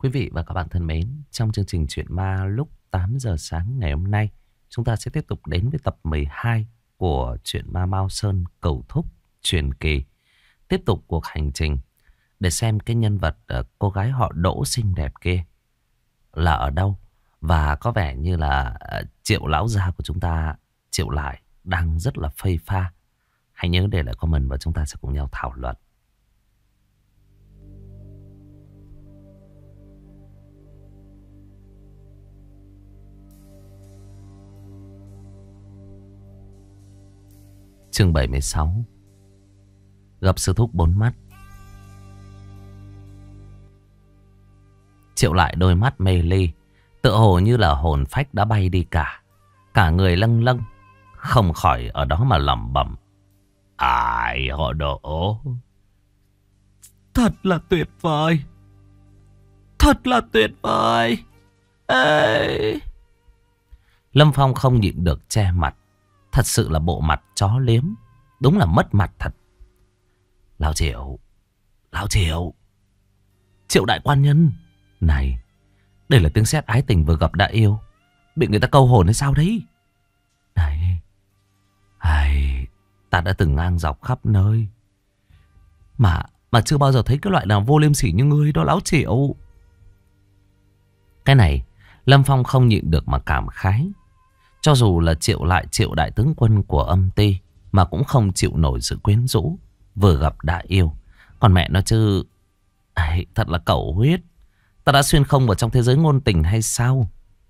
Quý vị và các bạn thân mến, trong chương trình Chuyện Ma lúc 8 giờ sáng ngày hôm nay, chúng ta sẽ tiếp tục đến với tập 12 của Chuyện Ma Mao Sơn Cầu Thúc truyền kỳ. Tiếp tục cuộc hành trình để xem cái nhân vật cô gái họ Đỗ xinh đẹp kia là ở đâu. Và có vẻ như là Triệu lão gia của chúng ta, Triệu lại, đang rất là phây pha. Hãy nhớ để lại comment và chúng ta sẽ cùng nhau thảo luận. Chương 76. Gặp sư thúc bốn mắt. Triệu lại đôi mắt mê ly, tựa hồ như là hồn phách đã bay đi cả. Cả người lâng lâng, không khỏi ở đó mà lẩm bẩm. Ai họ Đỗ, thật là tuyệt vời. Thật là tuyệt vời. Ê. Lâm Phong không nhịn được che mặt. Thật sự là bộ mặt chó liếm. Đúng là mất mặt thật. Lão Triệu, Lão Triệu, Triệu đại quan nhân. Này, đây là tiếng sét ái tình vừa gặp đã yêu, bị người ta câu hồn hay sao đấy? Này, ta đã từng ngang dọc khắp nơi mà chưa bao giờ thấy cái loại nào vô liêm sỉ như ngươi đó Lão Triệu. Cái này Lâm Phong không nhịn được mà cảm khái. Cho dù là Triệu lại, Triệu đại tướng quân của âm ty, mà cũng không chịu nổi sự quyến rũ vừa gặp đã yêu. Còn mẹ nó chứ, thật là cẩu huyết. Ta đã xuyên không vào trong thế giới ngôn tình hay sao?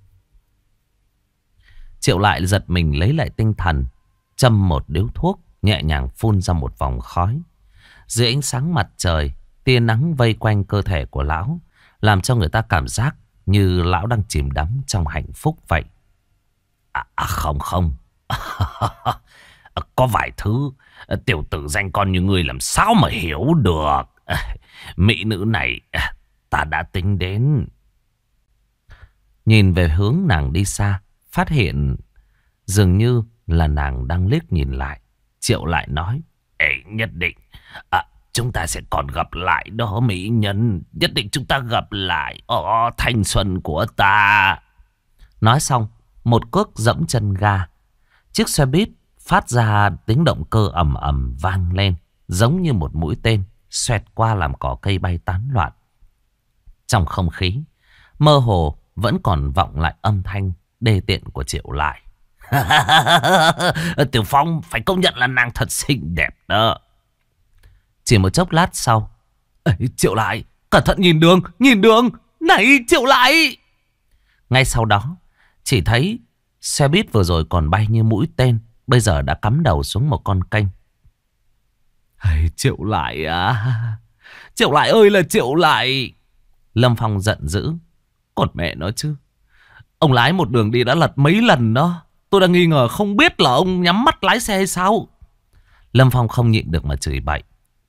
Triệu lại giật mình lấy lại tinh thần, châm một điếu thuốc, nhẹ nhàng phun ra một vòng khói. Dưới ánh sáng mặt trời, tia nắng vây quanh cơ thể của lão, làm cho người ta cảm giác như lão đang chìm đắm trong hạnh phúc vậy. Không có vài thứ tiểu tử danh con như ngươi làm sao mà hiểu được. Mỹ nữ này ta đã tính đến. Nhìn về hướng nàng đi xa, phát hiện dường như là nàng đang liếc nhìn lại. Triệu lại nói: nhất định chúng ta sẽ còn gặp lại đó mỹ nhân. Nhất định chúng ta gặp lại. Thanh xuân của ta. Nói xong, một cước dẫm chân ga. Chiếc xe buýt phát ra tiếng động cơ ầm ầm vang lên, giống như một mũi tên xoẹt qua làm cỏ cây bay tán loạn. Trong không khí mơ hồ vẫn còn vọng lại âm thanh đê tiện của Triệu lại. Tiểu Phong phải công nhận là nàng thật xinh đẹp đó. Chỉ một chốc lát sau, Triệu lại, cẩn thận nhìn đường, nhìn đường. Này Triệu lại. Ngay sau đó, chỉ thấy xe buýt vừa rồi còn bay như mũi tên, bây giờ đã cắm đầu xuống một con kênh. Triệu lại à, Triệu lại ơi là Triệu lại. Lâm Phong giận dữ. Còn mẹ nó chứ, ông lái một đường đi đã lật mấy lần đó. Tôi đang nghi ngờ không biết là ông nhắm mắt lái xe hay sao. Lâm Phong không nhịn được mà chửi bậy.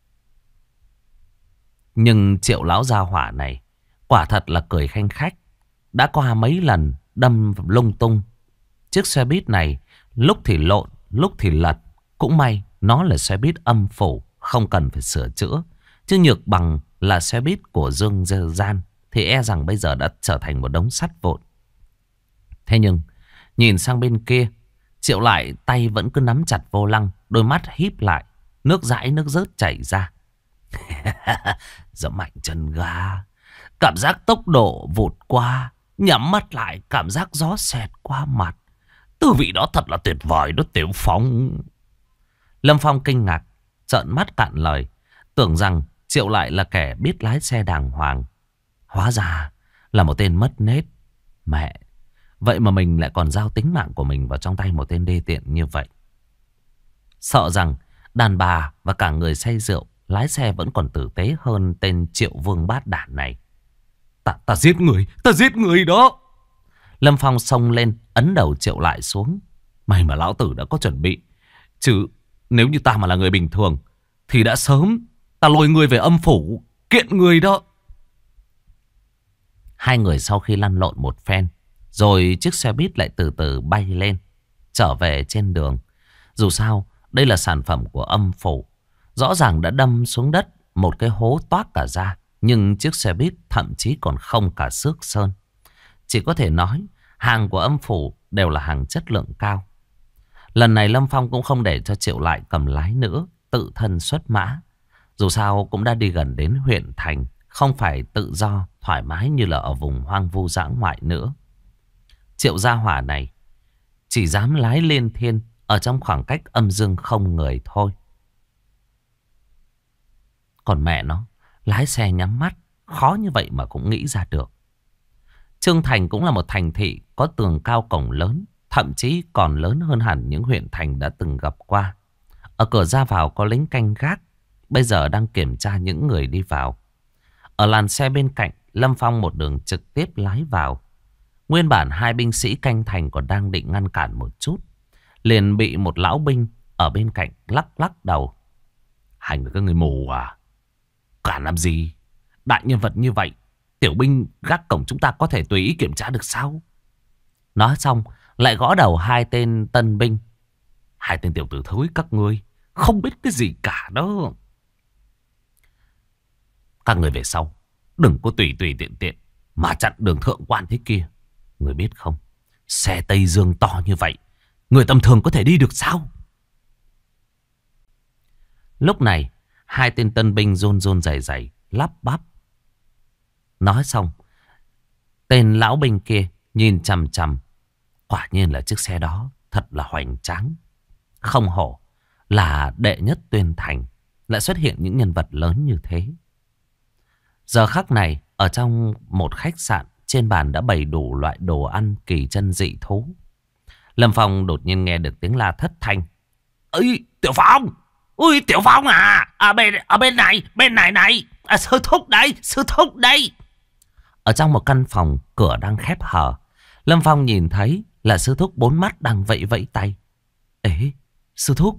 Nhưng Triệu lão gia hỏa này quả thật là cười khanh khách. Đã qua mấy lần đâm lung tung. Chiếc xe buýt này lúc thì lộn, lúc thì lật. Cũng may nó là xe buýt âm phủ, không cần phải sửa chữa. Chứ nhược bằng là xe buýt của Dương Gian thì e rằng bây giờ đã trở thành một đống sắt vụn. Thế nhưng nhìn sang bên kia, Triệu lại tay vẫn cứ nắm chặt vô lăng, đôi mắt híp lại, nước dãi nước rớt chảy ra. Dẫm mạnh chân ga, cảm giác tốc độ vụt qua, nhắm mắt lại cảm giác gió xẹt qua mặt. Tư vị đó thật là tuyệt vời đó Tiểu Phong. Lâm Phong kinh ngạc, trợn mắt cạn lời, tưởng rằng Triệu lại là kẻ biết lái xe đàng hoàng. Hóa ra là một tên mất nết. Mẹ, vậy mà mình lại còn giao tính mạng của mình vào trong tay một tên đê tiện như vậy. Sợ rằng đàn bà và cả người say rượu lái xe vẫn còn tử tế hơn tên Triệu Vương bát đản này. Ta giết người đó. Lâm Phong xông lên, ấn đầu Triệu lại xuống. May mà lão tử đã có chuẩn bị. Chứ nếu như ta mà là người bình thường thì đã sớm ta lôi người về âm phủ kiện người đó. Hai người sau khi lăn lộn một phen, rồi chiếc xe buýt lại từ từ bay lên, trở về trên đường. Dù sao đây là sản phẩm của âm phủ, rõ ràng đã đâm xuống đất một cái hố toác cả ra. Nhưng chiếc xe buýt thậm chí còn không cả xước sơn. Chỉ có thể nói hàng của âm phủ đều là hàng chất lượng cao. Lần này Lâm Phong cũng không để cho Triệu Lại cầm lái nữa, tự thân xuất mã. Dù sao cũng đã đi gần đến huyện thành, không phải tự do, thoải mái như là ở vùng hoang vu dã ngoại nữa. Triệu gia hỏa này chỉ dám lái lên thiên ở trong khoảng cách âm dương không người thôi. Còn mẹ nó, lái xe nhắm mắt, khó như vậy mà cũng nghĩ ra được. Trương Thành cũng là một thành thị có tường cao cổng lớn, thậm chí còn lớn hơn hẳn những huyện thành đã từng gặp qua. Ở cửa ra vào có lính canh gác, bây giờ đang kiểm tra những người đi vào. Ở làn xe bên cạnh, Lâm Phong một đường trực tiếp lái vào. Nguyên bản hai binh sĩ canh thành còn đang định ngăn cản một chút, liền bị một lão binh ở bên cạnh lắc lắc đầu. Hành với các người mù à? Cản làm gì? Đại nhân vật như vậy, tiểu binh gác cổng chúng ta có thể tùy ý kiểm tra được sao? Nói xong lại gõ đầu hai tên tân binh. Hai tên tiểu tử thối các ngươi không biết cái gì cả đó. Các người về sau, đừng có tùy tùy tiện tiện mà chặn đường thượng quan thế kia. Người biết không, xe Tây Dương to như vậy, người tầm thường có thể đi được sao? Lúc này hai tên tân binh run run rẩy rẩy lắp bắp. Nói xong, tên lão binh kia nhìn chằm chằm. Quả nhiên là chiếc xe đó thật là hoành tráng. Không hổ là đệ nhất tuyên thành, lại xuất hiện những nhân vật lớn như thế. Giờ khắc này, ở trong một khách sạn, trên bàn đã bày đủ loại đồ ăn kỳ chân dị thú. Lâm Phong đột nhiên nghe được tiếng la thất thanh. Ơi, Tiểu Phong! Ui, Tiểu Phong à! Ở bên này này! À, sư thúc đây! Sư thúc đây! Ở trong một căn phòng, cửa đang khép hờ. Lâm Phong nhìn thấy là sư thúc bốn mắt đang vẫy vẫy tay. Ê, sư thúc!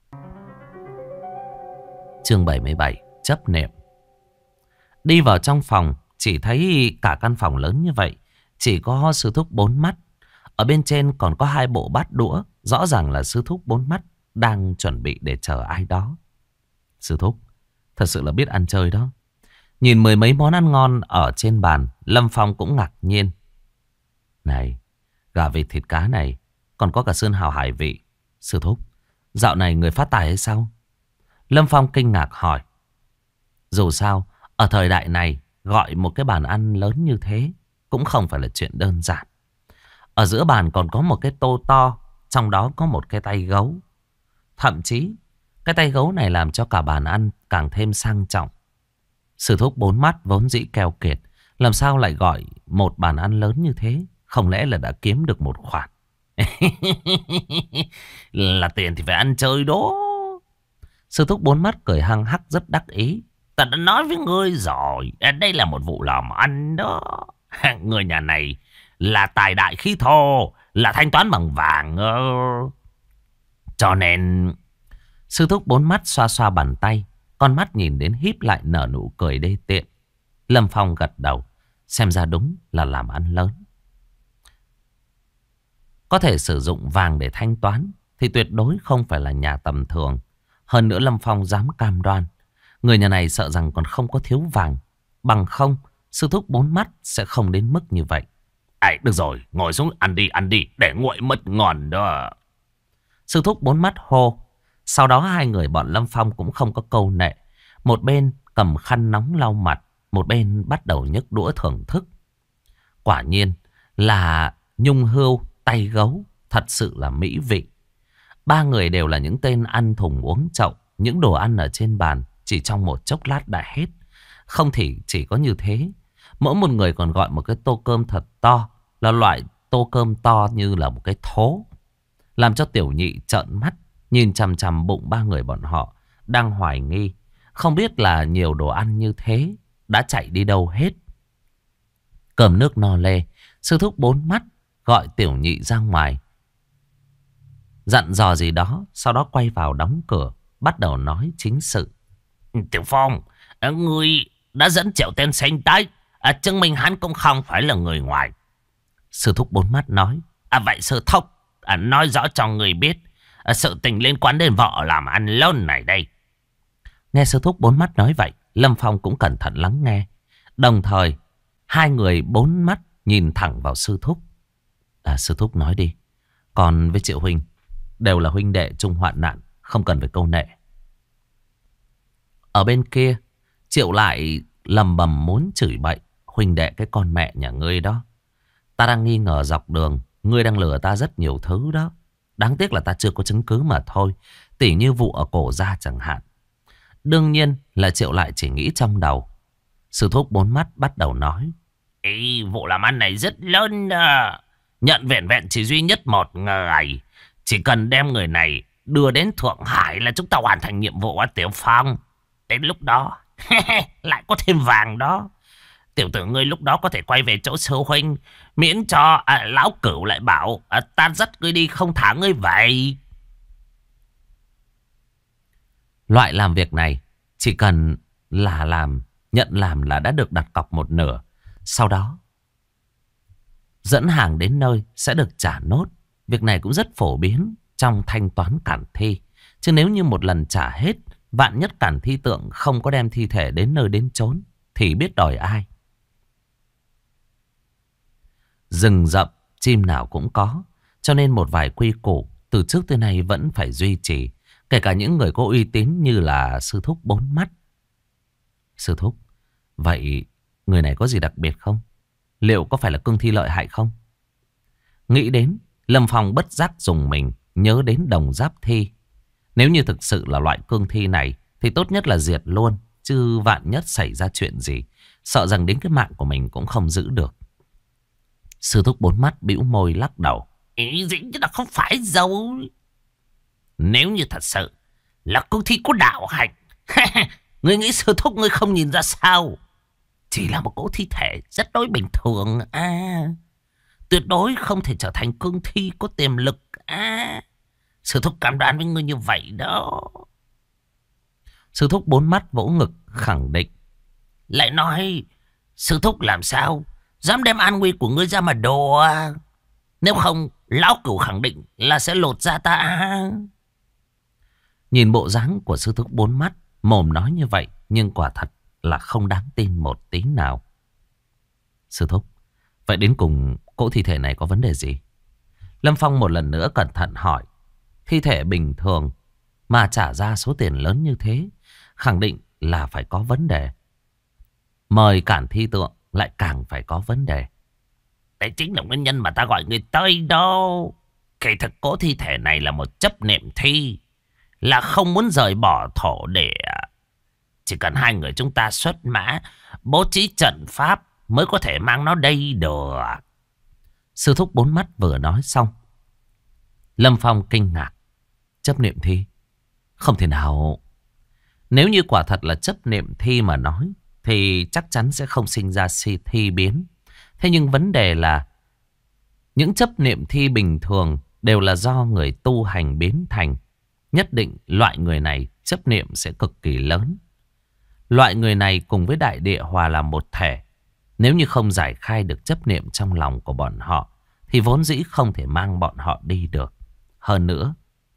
Chương 77, chấp niệm. Đi vào trong phòng, chỉ thấy cả căn phòng lớn như vậy, chỉ có sư thúc bốn mắt. Ở bên trên còn có hai bộ bát đũa, rõ ràng là sư thúc bốn mắt đang chuẩn bị để chờ ai đó. Sư thúc thật sự là biết ăn chơi đó. Nhìn mười mấy món ăn ngon ở trên bàn, Lâm Phong cũng ngạc nhiên. Này, gà vịt thịt cá này, còn có cả sơn hào hải vị. Sư thúc, dạo này người phát tài hay sao? Lâm Phong kinh ngạc hỏi. Dù sao, ở thời đại này, gọi một cái bàn ăn lớn như thế cũng không phải là chuyện đơn giản. Ở giữa bàn còn có một cái tô to, trong đó có một cái tay gấu. Thậm chí, cái tay gấu này làm cho cả bàn ăn càng thêm sang trọng. Sư thúc bốn mắt vốn dĩ keo kiệt, làm sao lại gọi một bàn ăn lớn như thế? Không lẽ là đã kiếm được một khoản? Là tiền thì phải ăn chơi đó. Sư thúc bốn mắt cười hăng hắc rất đắc ý. Ta đã nói với ngươi rồi, đây là một vụ làm ăn đó. Người nhà này là tài đại khí thô, là thanh toán bằng vàng. Cho nên sư thúc bốn mắt xoa xoa bàn tay, con mắt nhìn đến híp lại nở nụ cười đê tiện. Lâm Phong gật đầu, xem ra đúng là làm ăn lớn. Có thể sử dụng vàng để thanh toán thì tuyệt đối không phải là nhà tầm thường. Hơn nữa Lâm Phong dám cam đoan, người nhà này sợ rằng còn không có thiếu vàng. Bằng không, sư thúc bốn mắt sẽ không đến mức như vậy. Được rồi, ngồi xuống ăn đi, để nguội mất ngon đó. Sư thúc bốn mắt hô. Sau đó hai người bọn Lâm Phong cũng không có câu nệ. Một bên cầm khăn nóng lau mặt, một bên bắt đầu nhấc đũa thưởng thức. Quả nhiên là nhung hươu, tay gấu, thật sự là mỹ vị. Ba người đều là những tên ăn thùng uống chậu. Những đồ ăn ở trên bàn chỉ trong một chốc lát đã hết. Không thì chỉ có như thế. Mỗi một người còn gọi một cái tô cơm thật to, là loại tô cơm to như là một cái thố. Làm cho tiểu nhị trợn mắt, nhìn chằm chằm bụng ba người bọn họ, đang hoài nghi. Không biết là nhiều đồ ăn như thế đã chạy đi đâu hết. Cơm nước no lê, sư thúc bốn mắt gọi tiểu nhị ra ngoài, dặn dò gì đó, sau đó quay vào đóng cửa, bắt đầu nói chính sự. Tiểu Phong, ngươi đã dẫn Triệu Tiên Sinh tới, chứng minh hắn cũng không phải là người ngoài. Sư thúc bốn mắt nói. Vậy sư thúc, nói rõ cho người biết sự tình liên quan đến vợ làm ăn lớn này đây. Nghe sư thúc bốn mắt nói vậy, Lâm Phong cũng cẩn thận lắng nghe. Đồng thời, hai người bốn mắt nhìn thẳng vào sư thúc. Sư thúc nói đi. Còn với Triệu huynh, đều là huynh đệ chung hoạn nạn, không cần phải câu nệ. Ở bên kia, Triệu lại lầm bầm muốn chửi bậy. Huynh đệ cái con mẹ nhà ngươi đó. Ta đang nghi ngờ dọc đường, ngươi đang lừa ta rất nhiều thứ đó. Đáng tiếc là ta chưa có chứng cứ mà thôi. Tỉ như vụ ở cổ ra chẳng hạn. Đương nhiên là Triệu lại chỉ nghĩ trong đầu. Sư thúc bốn mắt bắt đầu nói. Ý, vụ làm ăn này rất lớn đó. Nhận vẹn vẹn chỉ duy nhất một người. Chỉ cần đem người này đưa đến Thượng Hải là chúng ta hoàn thành nhiệm vụ ở Tiểu Phong. Đến lúc đó lại có thêm vàng đó. Tiểu tử ngươi lúc đó có thể quay về chỗ sư huynh. Miễn cho lão cửu lại bảo ta dắt ngươi đi không thả ngươi vậy. Loại làm việc này chỉ cần là nhận làm là đã được đặt cọc một nửa. Sau đó dẫn hàng đến nơi sẽ được trả nốt. Việc này cũng rất phổ biến trong thanh toán cản thi. Chứ nếu như một lần trả hết, vạn nhất cản thi tượng không có đem thi thể đến nơi đến chốn thì biết đòi ai. Rừng rậm, chim nào cũng có. Cho nên một vài quy củ từ trước tới nay vẫn phải duy trì. Kể cả những người có uy tín như là sư thúc bốn mắt. Sư thúc, vậy người này có gì đặc biệt không? Liệu có phải là cương thi lợi hại không? Nghĩ đến, Lâm Phong bất giác dùng mình nhớ đến đồng giáp thi. Nếu như thực sự là loại cương thi này thì tốt nhất là diệt luôn. Chứ vạn nhất xảy ra chuyện gì, sợ rằng đến cái mạng của mình cũng không giữ được. Sư thúc bốn mắt bĩu môi lắc đầu. Ý dĩ là không phải đâu. Nếu như thật sự là cương thi có đạo hạnh, ngươi nghĩ sư thúc ngươi không nhìn ra sao? Chỉ là một cỗ thi thể rất đối bình thường. Tuyệt đối không thể trở thành cương thi có tiềm lực. Sư thúc cam đoan với ngươi như vậy đó. Sư thúc bốn mắt vỗ ngực khẳng định. Lại nói, sư thúc làm sao dám đem an nguy của ngươi ra mà đùa? Nếu không, lão cửu khẳng định là sẽ lột da ta. Nhìn bộ dáng của sư thúc bốn mắt, mồm nói như vậy nhưng quả thật là không đáng tin một tí nào. Sư thúc, vậy đến cùng cỗ thi thể này có vấn đề gì? Lâm Phong một lần nữa cẩn thận hỏi. Thi thể bình thường mà trả ra số tiền lớn như thế, khẳng định là phải có vấn đề. Mời cản thi tượng lại càng phải có vấn đề. Đấy chính là nguyên nhân mà ta gọi người tới đâu. Kỳ thực cỗ thi thể này là một chấp niệm thi, là không muốn rời bỏ thổ địa. Chỉ cần hai người chúng ta xuất mã, bố trí trận pháp mới có thể mang nó đây được. Sư thúc bốn mắt vừa nói xong, Lâm Phong kinh ngạc. Chấp niệm thi? Không thể nào. Nếu như quả thật là chấp niệm thi mà nói, thì chắc chắn sẽ không sinh ra thi biến. Thế nhưng vấn đề là những chấp niệm thi bình thường đều là do người tu hành biến thành. Nhất định loại người này chấp niệm sẽ cực kỳ lớn. Loại người này cùng với đại địa hòa làm một thể. Nếu như không giải khai được chấp niệm trong lòng của bọn họ, thì vốn dĩ không thể mang bọn họ đi được. Hơn nữa,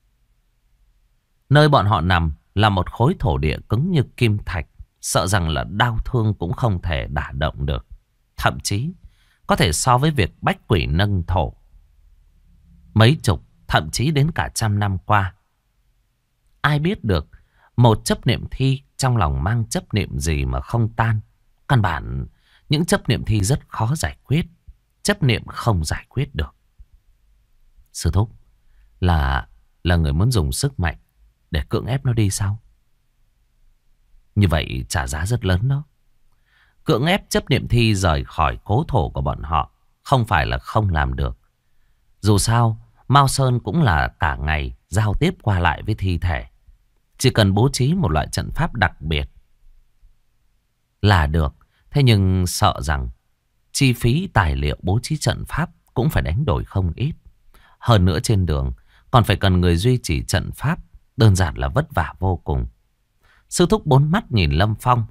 nơi bọn họ nằm là một khối thổ địa cứng như kim thạch. Sợ rằng là đau thương cũng không thể đả động được. Thậm chí có thể so với việc bách quỷ nâng thổ. Mấy chục, thậm chí đến cả 100 năm qua, ai biết được một chấp niệm thi trong lòng mang chấp niệm gì mà không tan. Căn bản những chấp niệm thi rất khó giải quyết. Chấp niệm không giải quyết được. Sư thúc là người muốn dùng sức mạnh để cưỡng ép nó đi sao? Như vậy trả giá rất lớn đó. Cưỡng ép chấp niệm thi rời khỏi cố thổ của bọn họ không phải là không làm được. Dù sao, Mao Sơn cũng là cả ngày giao tiếp qua lại với thi thể. Chỉ cần bố trí một loại trận pháp đặc biệt là được. Thế nhưng sợ rằng chi phí tài liệu bố trí trận pháp cũng phải đánh đổi không ít. Hơn nữa trên đường còn phải cần người duy trì trận pháp. Đơn giản là vất vả vô cùng. Sư thúc bốn mắt nhìn Lâm Phong.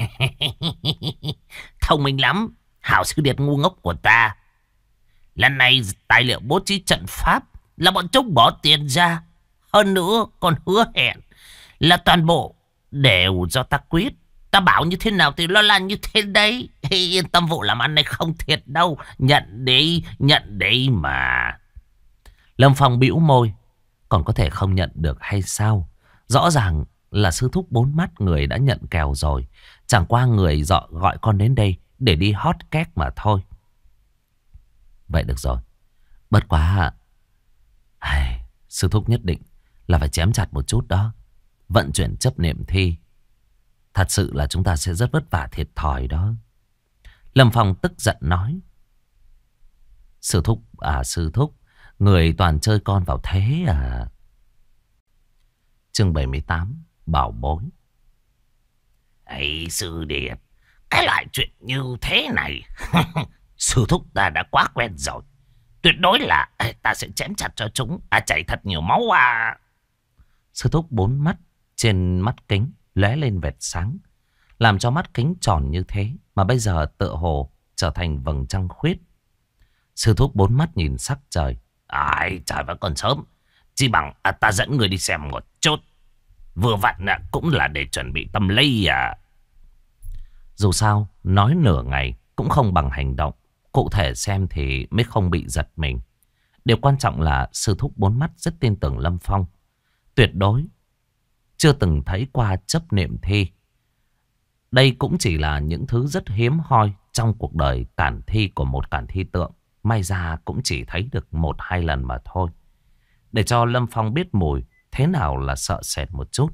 Thông minh lắm, hảo sư điệt ngu ngốc của ta. Lần này tài liệu bố trí trận pháp là bọn chúng bỏ tiền ra. Hơn nữa còn hứa hẹn là toàn bộ đều do ta quyết. Ta bảo như thế nào thì nó là như thế đấy. Yên tâm, vụ làm ăn này không thiệt đâu. Nhận đi mà. Lâm Phong bĩu môi. Còn có thể không nhận được hay sao? Rõ ràng là sư thúc bốn mắt người đã nhận kèo rồi. Chẳng qua người gọi con đến đây để đi hot cake mà thôi. Vậy được rồi. Bất quá sư thúc nhất định là phải chém chặt một chút đó. Vận chuyển chấp niệm thi, thật sự là chúng ta sẽ rất vất vả thiệt thòi đó. Lâm Phong tức giận nói. Sư thúc, người toàn chơi con vào thế à? Chương 78, bảo bối. Ấy sư điệt, cái loại chuyện như thế này sư thúc ta đã quá quen rồi. Tuyệt đối là ta sẽ chém chặt cho chúng chảy thật nhiều máu à. Sư thúc bốn mắt trên mắt kính lóe lên vệt sáng, làm cho mắt kính tròn như thế mà bây giờ tựa hồ trở thành vầng trăng khuyết. Sư thúc bốn mắt nhìn sắc trời. Trời vẫn còn sớm, chỉ bằng ta dẫn người đi xem một chút. Vừa vặn cũng là để chuẩn bị tâm lý à. Dù sao nói nửa ngày cũng không bằng hành động. Cụ thể xem thì mới không bị giật mình. Điều quan trọng là sư thúc bốn mắt rất tin tưởng Lâm Phong. Tuyệt đối chưa từng thấy qua chấp niệm thi. Đây cũng chỉ là những thứ rất hiếm hoi trong cuộc đời cản thi của một cản thi tượng. May ra cũng chỉ thấy được 1-2 lần mà thôi. Để cho Lâm Phong biết mùi thế nào là sợ sệt một chút.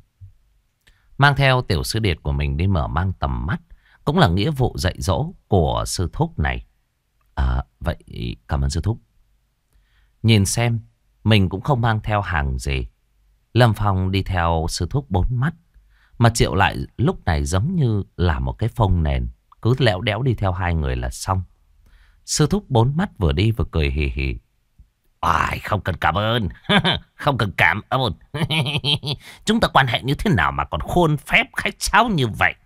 Mang theo tiểu sư điệt của mình đi mở mang tầm mắt cũng là nghĩa vụ dạy dỗ của sư thúc này. Vậy cảm ơn sư thúc. Nhìn xem mình cũng không mang theo hàng gì, Lâm Phong đi theo sư thúc bốn mắt. Mà Triệu lại lúc này giống như là một cái phông nền, cứ lẽo đẽo đi theo hai người là xong. Sư thúc bốn mắt vừa đi vừa cười hì hì. Không cần cảm ơn. Không cần cảm ơn. Chúng ta quan hệ như thế nào mà còn khuôn phép khách sáo như vậy?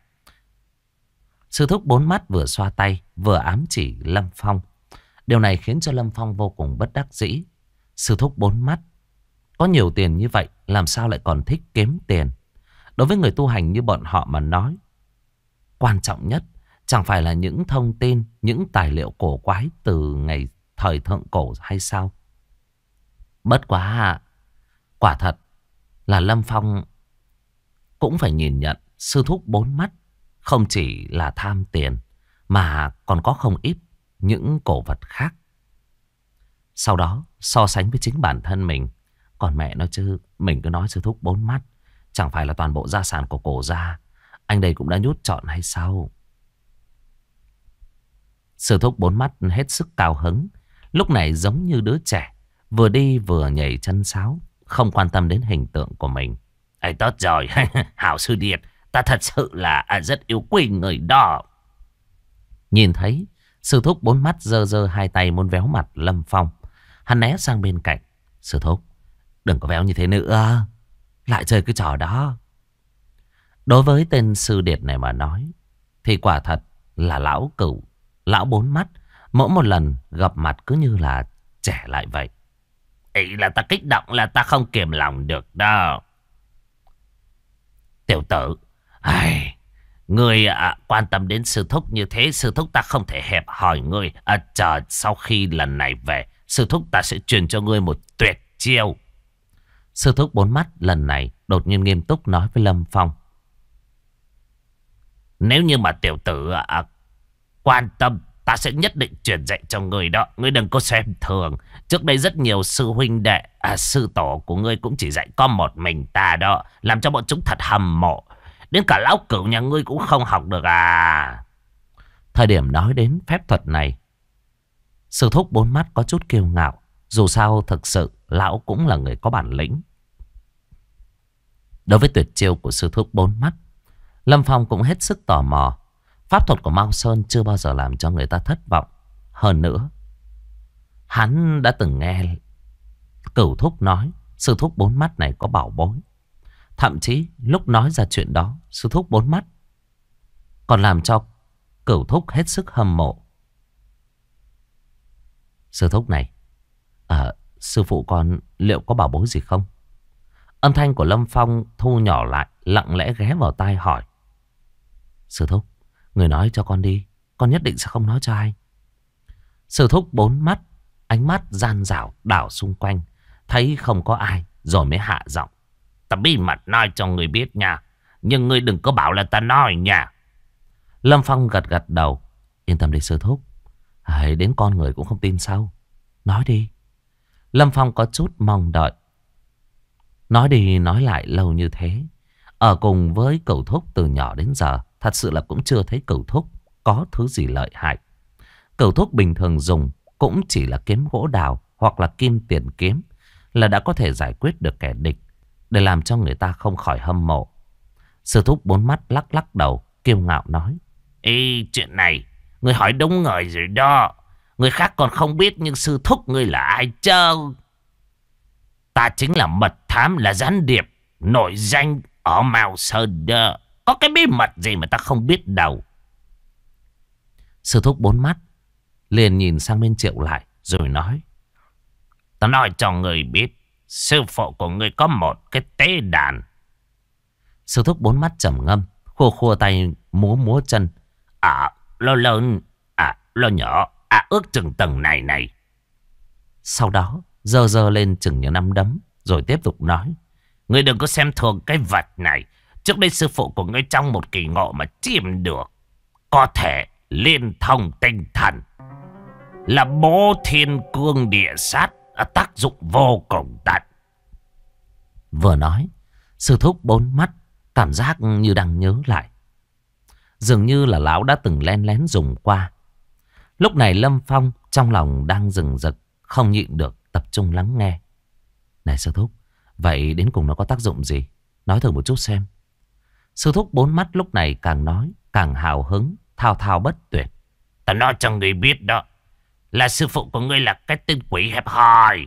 Sư thúc bốn mắt vừa xoa tay vừa ám chỉ Lâm Phong. Điều này khiến cho Lâm Phong vô cùng bất đắc dĩ. Sư thúc bốn mắt có nhiều tiền như vậy, làm sao lại còn thích kiếm tiền? Đối với người tu hành như bọn họ mà nói, quan trọng nhất chẳng phải là những thông tin, những tài liệu cổ quái từ ngày thời thượng cổ hay sao? Bất quá quả thật là Lâm Phong cũng phải nhìn nhận sư thúc bốn mắt không chỉ là tham tiền mà còn có không ít những cổ vật khác. Sau đó so sánh với chính bản thân mình. Còn mẹ nói chứ, mình cứ nói sư thúc bốn mắt chẳng phải là toàn bộ gia sản của cổ gia anh đây cũng đã nhút trọn hay sao? Sư thúc bốn mắt hết sức cao hứng. Lúc này giống như đứa trẻ, vừa đi vừa nhảy chân sáo, không quan tâm đến hình tượng của mình. Tốt rồi. Hảo sư điệt, ta thật sự là rất yêu quý người đó. Nhìn thấy sư thúc bốn mắt giơ giơ hai tay muốn véo mặt Lâm Phong, hắn né sang bên cạnh. Sư thúc, đừng có véo như thế nữa, lại chơi cái trò đó. Đối với tên sư điệt này mà nói thì quả thật là lão cửu, lão bốn mắt mỗi một lần gặp mặt cứ như là trẻ lại vậy. Ý là ta kích động, là ta không kiềm lòng được đâu. Tiểu tử, người quan tâm đến sư thúc như thế, sư thúc ta không thể hẹp hòi ngươi. Chờ sau khi lần này về, sư thúc ta sẽ truyền cho ngươi một tuyệt chiêu. Sư thúc bốn mắt lần này đột nhiên nghiêm túc nói với Lâm Phong. Nếu như mà tiểu tử quan tâm, ta sẽ nhất định truyền dạy cho người đó. Ngươi đừng có xem thường. Trước đây rất nhiều sư huynh đệ, sư tổ của ngươi cũng chỉ dạy có một mình ta đó, làm cho bọn chúng thật hâm mộ. Đến cả lão cửu nhà ngươi cũng không học được à? Thời điểm nói đến phép thuật này, sư thúc bốn mắt có chút kiêu ngạo. Dù sao thực sự lão cũng là người có bản lĩnh. Đối với tuyệt chiêu của sư thúc bốn mắt, Lâm Phong cũng hết sức tò mò. Pháp thuật của Mao Sơn chưa bao giờ làm cho người ta thất vọng. Hơn nữa, hắn đã từng nghe Cửu thúc nói sư thúc bốn mắt này có bảo bối. Thậm chí lúc nói ra chuyện đó, sư thúc bốn mắt còn làm cho Cửu thúc hết sức hâm mộ. Sư thúc này, sư phụ con liệu có bảo bối gì không? Âm thanh của Lâm Phong thu nhỏ lại, lặng lẽ ghé vào tai hỏi. Sư thúc, người nói cho con đi. Con nhất định sẽ không nói cho ai. Sư thúc bốn mắt, ánh mắt gian dảo đảo xung quanh. Thấy không có ai, rồi mới hạ giọng. Ta bí mật nói cho người biết nha. Nhưng ngươi đừng có bảo là ta nói nha. Lâm Phong gật gật đầu. Yên tâm đi sư thúc. Đến con người cũng không tin sao. Nói đi. Lâm Phong có chút mong đợi. Nói đi nói lại lâu như thế. Ở cùng với Cửu Thúc từ nhỏ đến giờ, thật sự là cũng chưa thấy Cửu Thúc có thứ gì lợi hại. Cửu Thúc bình thường dùng cũng chỉ là kiếm gỗ đào hoặc là kim tiền kiếm, là đã có thể giải quyết được kẻ địch, để làm cho người ta không khỏi hâm mộ. Sư thúc bốn mắt lắc lắc đầu, kiêu ngạo nói. Ê, chuyện này, người hỏi đúng người rồi đó. Người khác còn không biết, nhưng sư thúc người là ai chứ? Ta chính là mật thám, là gián điệp, nổi danh ở Mao Sơn đó. Có cái bí mật gì mà ta không biết đâu. Sư thúc bốn mắt liền nhìn sang bên Triệu Lại rồi nói. Ta nói cho người biết, sư phụ của người có một cái tế đàn. Sư thúc bốn mắt trầm ngâm, khua khua tay, múa múa chân. Lo lớn, lo nhỏ, ước chừng tầng này này. Sau đó giơ giơ lên chừng như nắm đấm, rồi tiếp tục nói. Ngươi đừng có xem thường cái vật này. Trước đây sư phụ của ngươi trong một kỳ ngộ mà chiêm được, có thể liên thông tinh thần, là bố thiên cương địa sát, tác dụng vô cùng tận. Vừa nói, sư thúc bốn mắt cảm giác như đang nhớ lại. Dường như là lão đã từng len lén dùng qua. Lúc này Lâm Phong trong lòng đang rừng rực, không nhịn được tập trung lắng nghe. Này sư thúc, vậy đến cùng nó có tác dụng gì? Nói thử một chút xem. Sư thúc bốn mắt lúc này càng nói càng hào hứng, thao thao bất tuyệt. Ta nói cho người biết đó, là sư phụ của ngươi là cái tên quỷ hẹp hòi.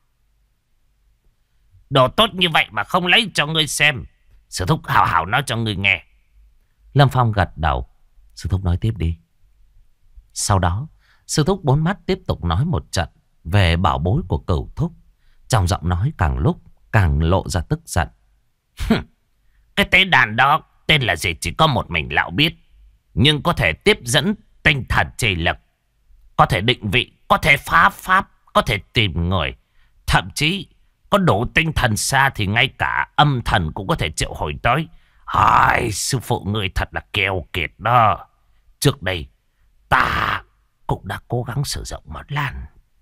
Đồ tốt như vậy mà không lấy cho ngươi xem. Sư thúc hào hào nói cho ngươi nghe. Lâm Phong gật đầu. Sư thúc nói tiếp đi. Sau đó sư thúc bốn mắt tiếp tục nói một trận về bảo bối của Cửu Thúc. Trong giọng nói càng lúc càng lộ ra tức giận. Cái tế đàn đó tên là gì chỉ có một mình lão biết, nhưng có thể tiếp dẫn tinh thần trì lực, có thể định vị, có thể phá pháp, có thể tìm người, thậm chí có đủ tinh thần xa thì ngay cả âm thần cũng có thể triệu hồi tới. Sư phụ người thật là keo kiệt đó. Trước đây ta cũng đã cố gắng sử dụng một lần.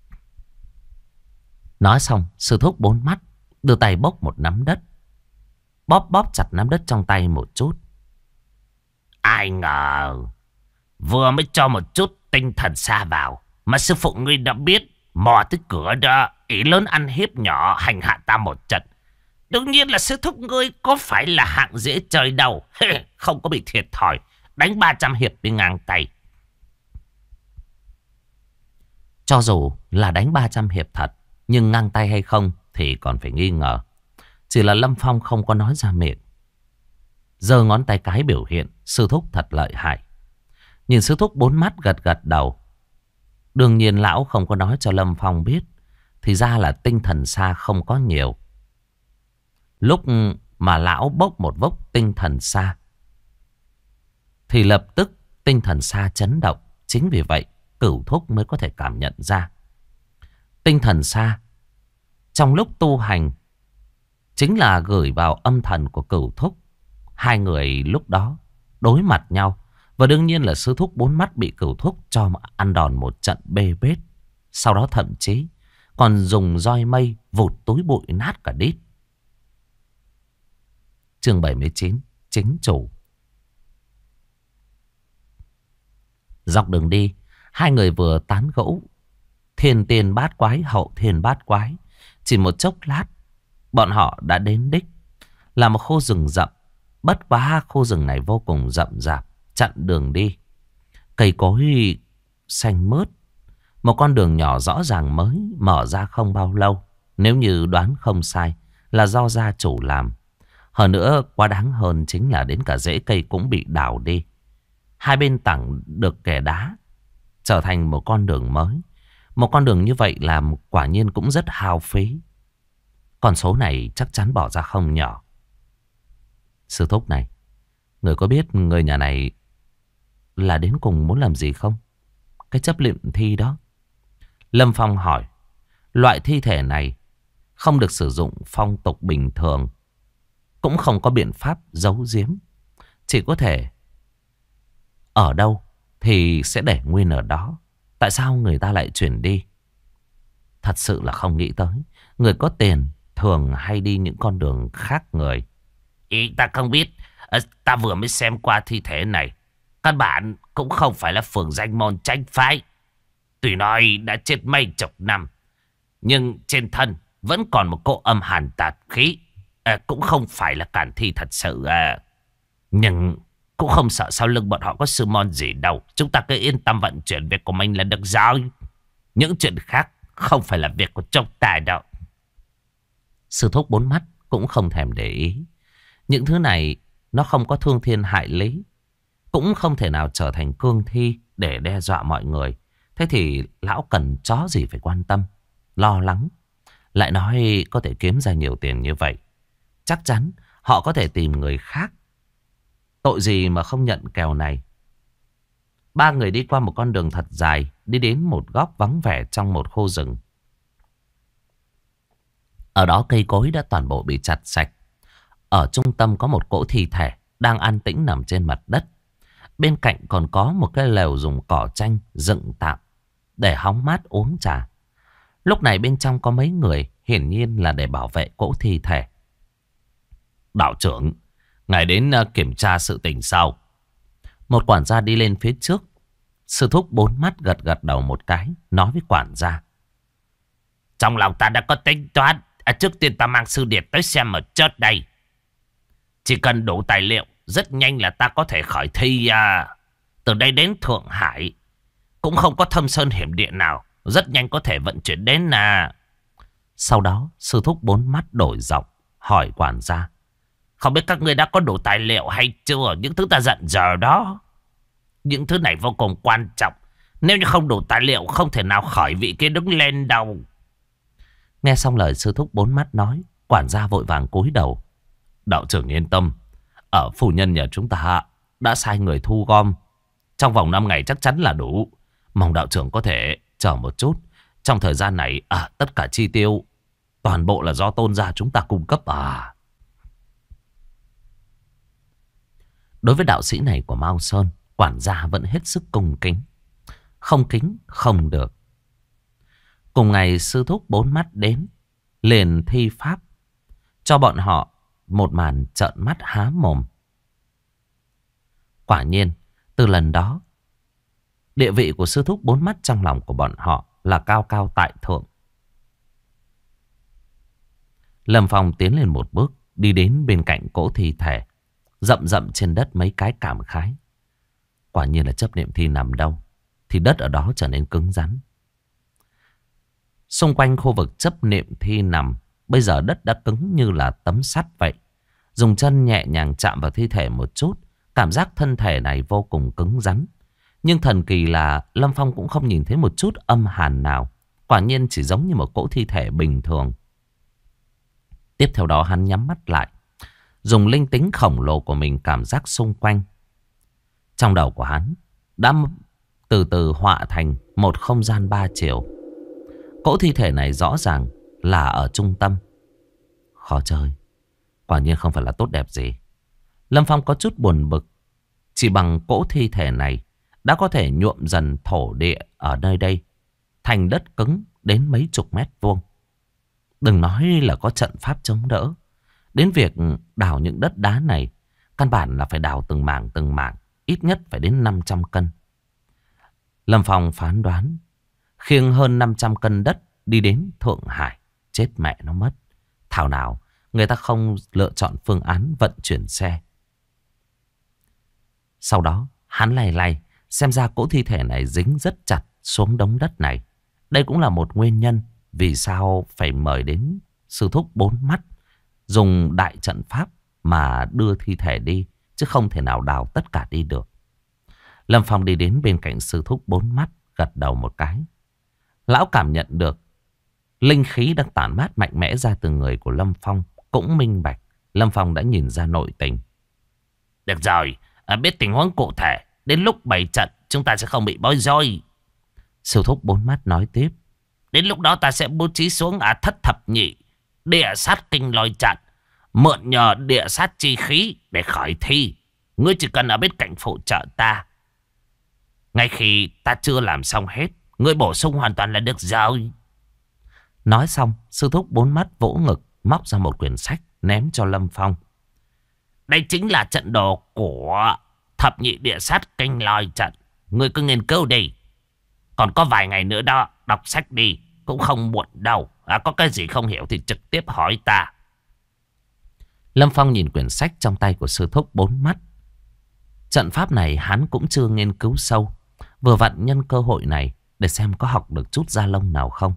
Nói xong, sư thúc bốn mắt đưa tay bốc một nắm đất, bóp chặt nắm đất trong tay một chút. Ai ngờ vừa mới cho một chút tinh thần xa vào mà sư phụ ngươi đã biết, mò tới cửa đó, ý lớn ăn hiếp nhỏ, hành hạ ta một trận. Đương nhiên là sư thúc ngươi có phải là hạng dễ chơi đâu. Không có bị thiệt thòi, đánh 300 hiệp đi ngang tay. Cho dù là đánh 300 hiệp thật, nhưng ngang tay hay không thì còn phải nghi ngờ. Chỉ là Lâm Phong không có nói ra miệng, giơ ngón tay cái biểu hiện sư thúc thật lợi hại. Nhìn sư thúc bốn mắt gật gật đầu. Đương nhiên lão không có nói cho Lâm Phong biết, thì ra là tinh thần xa không có nhiều. Lúc mà lão bốc một vốc tinh thần xa thì lập tức tinh thần xa chấn động. Chính vì vậy Cửu Thúc mới có thể cảm nhận ra. Tinh thần xa trong lúc tu hành chính là gửi vào âm thần của Cửu Thúc. Hai người lúc đó đối mặt nhau. Và đương nhiên là sư thúc bốn mắt bị Cửu Thúc cho ăn đòn một trận bê bết. Sau đó thậm chí còn dùng roi mây vụt túi bụi nát cả đít. Chương 79, chính chủ. Dọc đường đi, hai người vừa tán gẫu thiên tiên bát quái, hậu thiên bát quái. Chỉ một chốc lát bọn họ đã đến đích, là một khu rừng rậm. Bất quá khu rừng này vô cùng rậm rạp, chặn đường đi. Cây cối xanh mướt. Một con đường nhỏ rõ ràng mới mở ra không bao lâu. Nếu như đoán không sai là do gia chủ làm. Hơn nữa quá đáng hơn chính là đến cả rễ cây cũng bị đào đi. Hai bên tảng được kẻ đá, trở thành một con đường mới. Một con đường như vậy làm quả nhiên cũng rất hao phí. Con số này chắc chắn bỏ ra không nhỏ. Sư thúc này, người có biết người nhà này là đến cùng muốn làm gì không? Cái chấp niệm thi đó. Lâm Phong hỏi. Loại thi thể này không được sử dụng phong tục bình thường, cũng không có biện pháp giấu giếm. Chỉ có thể ở đâu thì sẽ để nguyên ở đó. Tại sao người ta lại chuyển đi? Thật sự là không nghĩ tới. Người có tiền thường hay đi những con đường khác người. Ý ta không biết. Ta vừa mới xem qua thi thể này. Căn bản cũng không phải là phường danh môn tranh phái. Tuy nói đã chết mấy chục năm, nhưng trên thân vẫn còn một cỗ âm hàn tạt khí. Cũng không phải là cản thi thật sự. Nhưng cũng không sợ sau lưng bọn họ có sư môn gì đâu. Chúng ta cứ yên tâm vận chuyển việc của mình là được rồi. Những chuyện khác không phải là việc của chúng ta đâu. Sư thúc bốn mắt cũng không thèm để ý. Những thứ này nó không có thương thiên hại lý, cũng không thể nào trở thành cương thi để đe dọa mọi người. Thế thì lão cần chó gì phải quan tâm, lo lắng. Lại nói có thể kiếm ra nhiều tiền như vậy, chắc chắn họ có thể tìm người khác. Tội gì mà không nhận kèo này. Ba người đi qua một con đường thật dài, đi đến một góc vắng vẻ trong một khu rừng. Ở đó cây cối đã toàn bộ bị chặt sạch. Ở trung tâm có một cỗ thi thể đang an tĩnh nằm trên mặt đất. Bên cạnh còn có một cái lều dùng cỏ tranh dựng tạm để hóng mát uống trà. Lúc này bên trong có mấy người, hiển nhiên là để bảo vệ cỗ thi thể. Đạo trưởng, ngài đến kiểm tra sự tình sao? Một quản gia đi lên phía trước. Sư thúc bốn mắt gật gật đầu một cái, nói với quản gia. Trong lòng ta đã có tính toán. Trước tiên ta mang sư điệt tới xem một chút đây. Chỉ cần đủ tài liệu, rất nhanh là ta có thể khởi thi. Từ đây đến Thượng Hải cũng không có thâm sơn hiểm địa nào, rất nhanh có thể vận chuyển đến. Sau đó sư thúc bốn mắt đổi giọng hỏi quản gia. Không biết các ngươi đã có đủ tài liệu hay chưa? Những thứ ta dặn dò đó, những thứ này vô cùng quan trọng. Nếu như không đủ tài liệu, không thể nào khởi vị kia đứng lên đâu. Nghe xong lời sư thúc bốn mắt nói, quản gia vội vàng cúi đầu. Đạo trưởng yên tâm, ở phu nhân nhà chúng ta đã sai người thu gom. Trong vòng 5 ngày chắc chắn là đủ. Mong đạo trưởng có thể chờ một chút. Trong thời gian này tất cả chi tiêu toàn bộ là do tôn gia chúng ta cung cấp. Đối với đạo sĩ này của Mao Sơn, quản gia vẫn hết sức cung kính. Không kính không được. Cùng ngày sư thúc bốn mắt đến, liền thi pháp cho bọn họ một màn trợn mắt há mồm. Quả nhiên, từ lần đó, địa vị của sư thúc bốn mắt trong lòng của bọn họ là cao cao tại thượng. Lâm Phong tiến lên một bước, đi đến bên cạnh cỗ thi thể, rậm rậm trên đất mấy cái cảm khái. Quả nhiên là chấp niệm thi nằm đâu thì đất ở đó trở nên cứng rắn. Xung quanh khu vực chấp niệm thi nằm, bây giờ đất đã cứng như là tấm sắt vậy. Dùng chân nhẹ nhàng chạm vào thi thể một chút, cảm giác thân thể này vô cùng cứng rắn. Nhưng thần kỳ là Lâm Phong cũng không nhìn thấy một chút âm hàn nào. Quả nhiên chỉ giống như một cỗ thi thể bình thường. Tiếp theo đó hắn nhắm mắt lại, dùng linh tính khổng lồ của mình cảm giác xung quanh. Trong đầu của hắn đã từ từ họa thành một không gian 3 chiều. Cỗ thi thể này rõ ràng là ở trung tâm. Khó chơi, quả nhiên không phải là tốt đẹp gì. Lâm Phong có chút buồn bực. Chỉ bằng cỗ thi thể này đã có thể nhuộm dần thổ địa ở nơi đây thành đất cứng đến mấy chục mét vuông. Đừng nói là có trận pháp chống đỡ. Đến việc đào những đất đá này, căn bản là phải đào từng mảng, ít nhất phải đến 500 cân. Lâm Phong phán đoán, khiêng hơn 500 cân đất đi đến Thượng Hải, chết mẹ nó mất. Thảo nào người ta không lựa chọn phương án vận chuyển xe. Sau đó hắn lay xem ra cỗ thi thể này dính rất chặt xuống đống đất này. Đây cũng là một nguyên nhân vì sao phải mời đến sư thúc bốn mắt, dùng đại trận pháp mà đưa thi thể đi, chứ không thể nào đào tất cả đi được. Lâm Phong đi đến bên cạnh sư thúc bốn mắt, gật đầu một cái. Lão cảm nhận được linh khí đang tản mát mạnh mẽ ra từ người của Lâm Phong, cũng minh bạch Lâm Phong đã nhìn ra nội tình. Được rồi, biết tình huống cụ thể Đến lúc bày trận chúng ta sẽ không bị bối rối. Sư thúc bốn mắt nói tiếp. Đến lúc đó ta sẽ bố trí xuống thất thập nhị địa sát kinh lôi trận, mượn nhờ địa sát chi khí để khởi thi. Ngươi chỉ cần ở bên cạnh phụ trợ ta. Ngay khi ta chưa làm xong hết, ngươi bổ sung hoàn toàn là được rồi. Nói xong, sư thúc bốn mắt vỗ ngực, móc ra một quyển sách ném cho Lâm Phong. Đây chính là trận đồ của thập nhị địa sát kinh lôi trận. Ngươi cứ nghiên cứu đi. Còn có vài ngày nữa đó, đọc sách đi, cũng không muộn đâu. Có cái gì không hiểu thì trực tiếp hỏi ta. Lâm Phong nhìn quyển sách trong tay của sư thúc bốn mắt. Trận pháp này hắn cũng chưa nghiên cứu sâu. Vừa vặn nhân cơ hội này để xem có học được chút da lông nào không.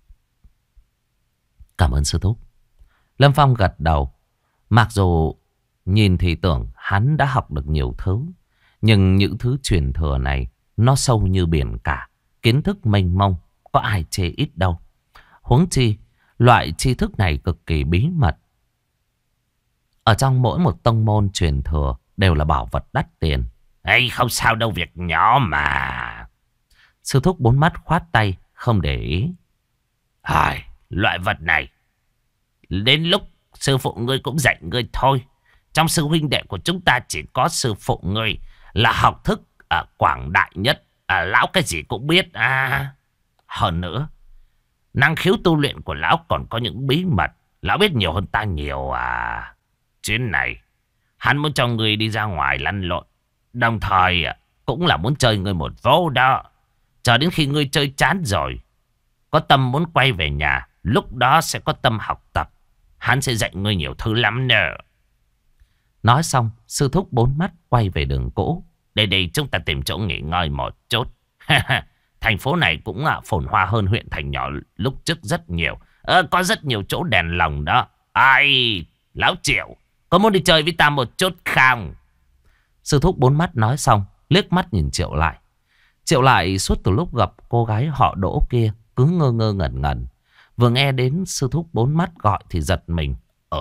Cảm ơn sư thúc. Lâm Phong gật đầu. Mặc dù nhìn thì tưởng hắn đã học được nhiều thứ, nhưng những thứ truyền thừa này nó sâu như biển cả. Kiến thức mênh mông, có ai chê ít đâu. Huống chi, loại tri thức này cực kỳ bí mật. Ở trong mỗi một tông môn truyền thừa đều là bảo vật đắt tiền. Ê, không sao đâu, việc nhỏ mà. Sư thúc bốn mắt khoát tay, không để ý. Loại vật này, đến lúc sư phụ ngươi cũng dạy ngươi thôi. Trong sư huynh đệ của chúng ta chỉ có sư phụ ngươi là học thức quảng đại nhất. Lão cái gì cũng biết. Hơn nữa, năng khiếu tu luyện của lão còn có những bí mật. Lão biết nhiều hơn ta nhiều à. Chuyến này, hắn muốn cho ngươi đi ra ngoài lăn lộn. Đồng thời cũng là muốn chơi ngươi một vố đó. Chờ đến khi ngươi chơi chán rồi, có tâm muốn quay về nhà, lúc đó sẽ có tâm học tập. Hắn sẽ dạy ngươi nhiều thứ lắm nè. Nói xong, sư thúc bốn mắt quay về đường cũ. Đây chúng ta tìm chỗ nghỉ ngơi một chút. Thành phố này cũng phồn hoa hơn huyện thành nhỏ lúc trước rất nhiều. Có rất nhiều chỗ đèn lồng đó. Ai, lão Triệu, có muốn đi chơi với ta một chút không? Sư thúc bốn mắt nói xong, liếc mắt nhìn Triệu Lại. Triệu Lại suốt từ lúc gặp cô gái họ Đỗ kia cứ ngơ ngơ ngẩn ngẩn. Vừa nghe đến sư thúc bốn mắt gọi thì giật mình.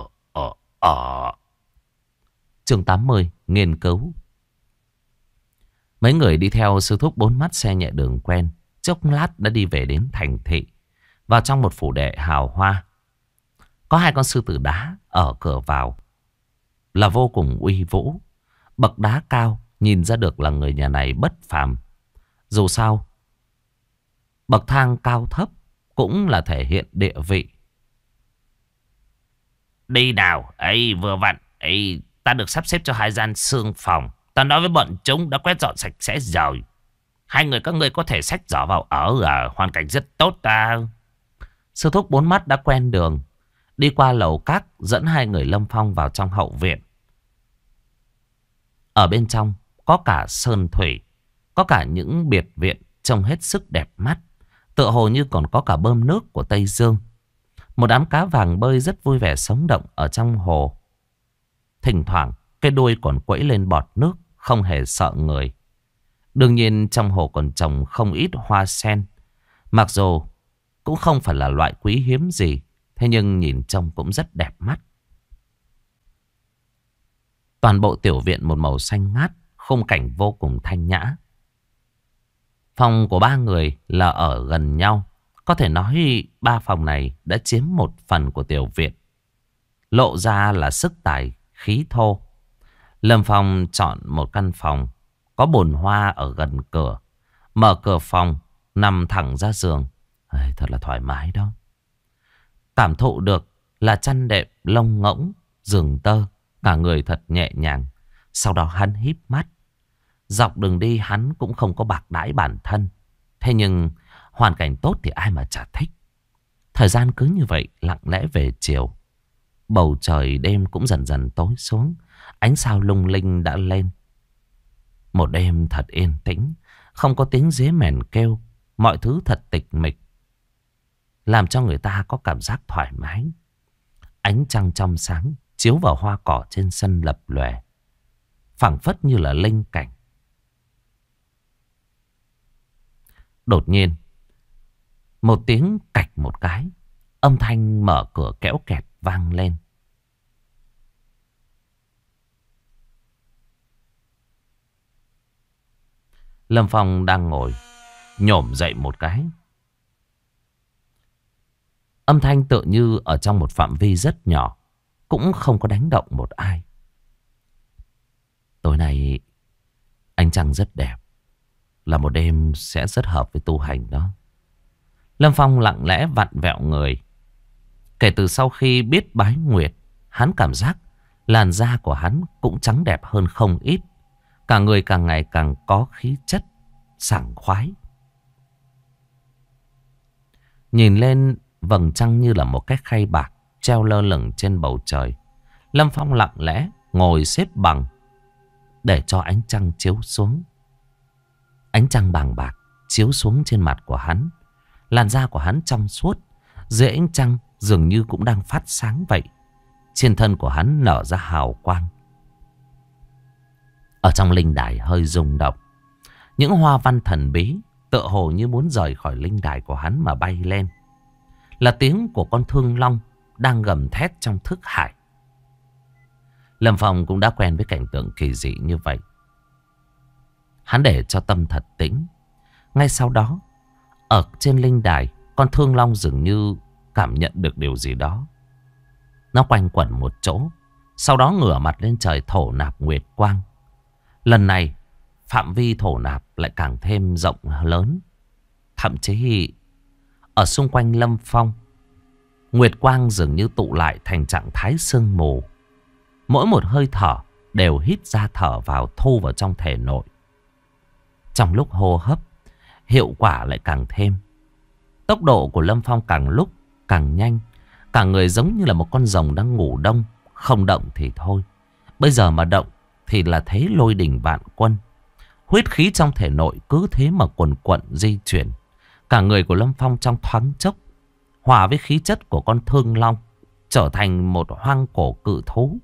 Chương 80, nghiên cứu. Mấy người đi theo sư thúc bốn mắt xe nhẹ đường quen, chốc lát đã đi về đến thành thị, vào trong một phủ đệ hào hoa. Có hai con sư tử đá ở cửa vào, là vô cùng uy vũ. Bậc đá cao, nhìn ra được là người nhà này bất phàm. Dù sao, bậc thang cao thấp cũng là thể hiện địa vị. Đi nào, vừa vặn, ta được sắp xếp cho 2 gian xương phòng. Ta nói với bọn chúng đã quét dọn sạch sẽ rồi. 2 người các ngươi có thể xách giỏ vào ở hoàn cảnh rất tốt ta. Sư thúc bốn mắt đã quen đường, đi qua lầu các dẫn 2 người Lâm Phong vào trong hậu viện. Ở bên trong có cả sơn thủy, có cả những biệt viện trông hết sức đẹp mắt, tựa hồ như còn có cả bơm nước của Tây Dương. Một đám cá vàng bơi rất vui vẻ sống động ở trong hồ. Thỉnh thoảng cái đuôi còn quẫy lên bọt nước, không hề sợ người. Đương nhiên trong hồ còn trồng không ít hoa sen. Mặc dù cũng không phải là loại quý hiếm gì, thế nhưng nhìn trông cũng rất đẹp mắt. Toàn bộ tiểu viện một màu xanh ngát, khung cảnh vô cùng thanh nhã. Phòng của 3 người là ở gần nhau. Có thể nói 3 phòng này đã chiếm một phần của tiểu viện, lộ ra là sức tài khí thô. Lâm Phong chọn một căn phòng có bồn hoa ở gần cửa. Mở cửa phòng, nằm thẳng ra giường. Thật là thoải mái đó. Cảm thụ được là chăn đệm lông ngỗng, giường tơ, cả người thật nhẹ nhàng. Sau đó hắn híp mắt. Dọc đường đi hắn cũng không có bạc đãi bản thân. Thế nhưng hoàn cảnh tốt thì ai mà chả thích. Thời gian cứ như vậy lặng lẽ về chiều. Bầu trời đêm cũng dần dần tối xuống. Ánh sao lung linh đã lên. Một đêm thật yên tĩnh, không có tiếng dế mèn kêu. Mọi thứ thật tịch mịch, làm cho người ta có cảm giác thoải mái. Ánh trăng trong sáng chiếu vào hoa cỏ trên sân lập lòe, phảng phất như là linh cảnh. Đột nhiên, một tiếng cạch một cái, âm thanh mở cửa kéo kẹt vang lên. Lâm Phong đang ngồi nhổm dậy một cái. Âm thanh tựa như ở trong một phạm vi rất nhỏ, cũng không có đánh động một ai. Tối nay ánh trăng rất đẹp, là một đêm sẽ rất hợp với tu hành đó. Lâm Phong lặng lẽ vặn vẹo người. Kể từ sau khi biết bái nguyệt, hắn cảm giác làn da của hắn cũng trắng đẹp hơn không ít. Cả người càng ngày càng có khí chất sảng khoái. Nhìn lên vầng trăng như là một cái khay bạc treo lơ lửng trên bầu trời. Lâm Phong lặng lẽ ngồi xếp bằng để cho ánh trăng chiếu xuống. Ánh trăng bàng bạc chiếu xuống trên mặt của hắn. Làn da của hắn trong suốt, dưới ánh trăng dường như cũng đang phát sáng vậy. Trên thân của hắn nở ra hào quang. Ở trong linh đài hơi rung động. Những hoa văn thần bí tựa hồ như muốn rời khỏi linh đài của hắn mà bay lên. Là tiếng của con thương long đang gầm thét trong thức hải. Lâm Phong cũng đã quen với cảnh tượng kỳ dị như vậy. Hắn để cho tâm thật tĩnh. Ngay sau đó, ở trên linh đài, con thương long dường như cảm nhận được điều gì đó. Nó quanh quẩn một chỗ, sau đó ngửa mặt lên trời thổ nạp nguyệt quang. Lần này, phạm vi thổ nạp lại càng thêm rộng lớn. Thậm chí, ở xung quanh Lâm Phong, nguyệt quang dường như tụ lại thành trạng thái sương mù. Mỗi một hơi thở đều hít ra thở vào, thu vào trong thể nội. Trong lúc hô hấp, hiệu quả lại càng thêm. Tốc độ của Lâm Phong càng lúc càng nhanh. Cả người giống như là một con rồng đang ngủ đông. Không động thì thôi, bây giờ mà động thì là thế lôi đình vạn quân. Huyết khí trong thể nội cứ thế mà quần quận di chuyển. Cả người của Lâm Phong trong thoáng chốc hòa với khí chất của con thương long, trở thành một hoang cổ cự thú.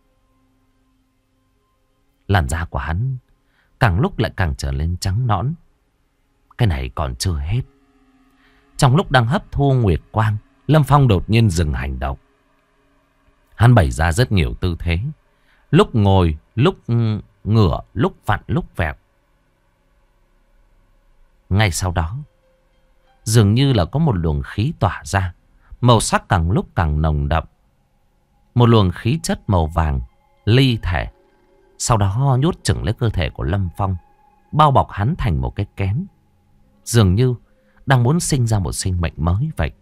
Làn da của hắn càng lúc lại càng trở lên trắng nõn. Cái này còn chưa hết. Trong lúc đang hấp thu nguyệt quang, Lâm Phong đột nhiên dừng hành động. Hắn bày ra rất nhiều tư thế. Lúc ngồi, lúc ngửa, lúc vặn, lúc vẹo. Ngay sau đó, dường như là có một luồng khí tỏa ra. Màu sắc càng lúc càng nồng đậm. Một luồng khí chất màu vàng ly thể. Sau đó nhốt chừng lấy cơ thể của Lâm Phong, bao bọc hắn thành một cái kén. Dường như đang muốn sinh ra một sinh mệnh mới vậy.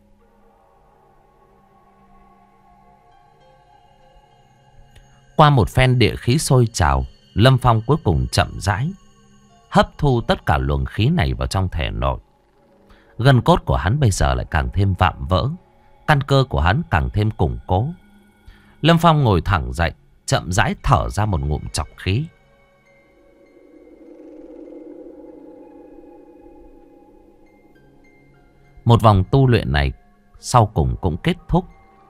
Qua một phen địa khí sôi trào, Lâm Phong cuối cùng chậm rãi hấp thu tất cả luồng khí này vào trong thể nội. Gân cốt của hắn bây giờ lại càng thêm vạm vỡ. Căn cơ của hắn càng thêm củng cố. Lâm Phong ngồi thẳng dậy, chậm rãi thở ra một ngụm trọc khí. Một vòng tu luyện này sau cùng cũng kết thúc.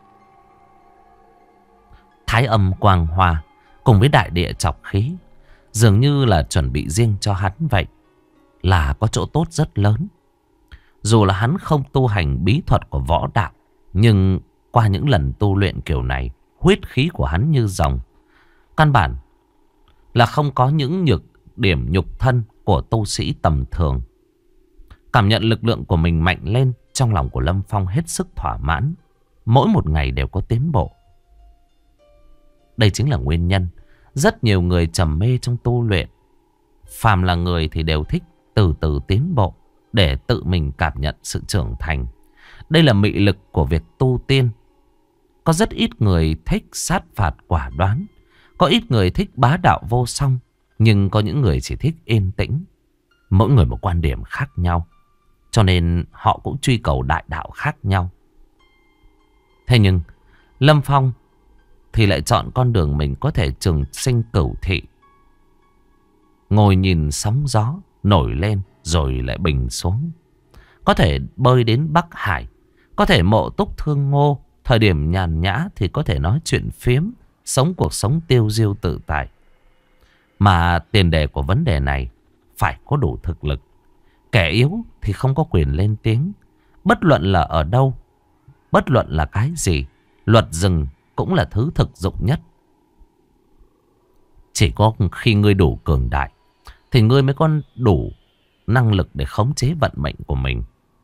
Thái âm quang hoa cùng với đại địa trọc khí dường như là chuẩn bị riêng cho hắn vậy. Là có chỗ tốt rất lớn. Dù là hắn không tu hành bí thuật của võ đạo, nhưng qua những lần tu luyện kiểu này, huyết khí của hắn như rồng. Căn bản là không có những nhược điểm nhục thân của tu sĩ tầm thường. Cảm nhận lực lượng của mình mạnh lên, trong lòng của Lâm Phong hết sức thỏa mãn. Mỗi một ngày đều có tiến bộ. Đây chính là nguyên nhân rất nhiều người trầm mê trong tu luyện. Phàm là người thì đều thích từ từ tiến bộ để tự mình cảm nhận sự trưởng thành. Đây là mị lực của việc tu tiên. Có rất ít người thích sát phạt quả đoán. Có ít người thích bá đạo vô song. Nhưng có những người chỉ thích yên tĩnh. Mỗi người một quan điểm khác nhau, cho nên họ cũng truy cầu đại đạo khác nhau. Thế nhưng Lâm Phong thì lại chọn con đường mình có thể trường sinh cửu thị. Ngồi nhìn sóng gió nổi lên rồi lại bình xuống. Có thể bơi đến Bắc Hải, có thể mộ túc thương ngô. Thời điểm nhàn nhã thì có thể nói chuyện phiếm, sống cuộc sống tiêu diêu tự tại. Mà tiền đề của vấn đề này phải có đủ thực lực. Kẻ yếu thì không có quyền lên tiếng. Bất luận là ở đâu, bất luận là cái gì, luật rừng cũng là thứ thực dụng nhất. Chỉ có khi ngươi đủ cường đại thì ngươi mới có đủ năng lực để khống chế vận mệnh của mình.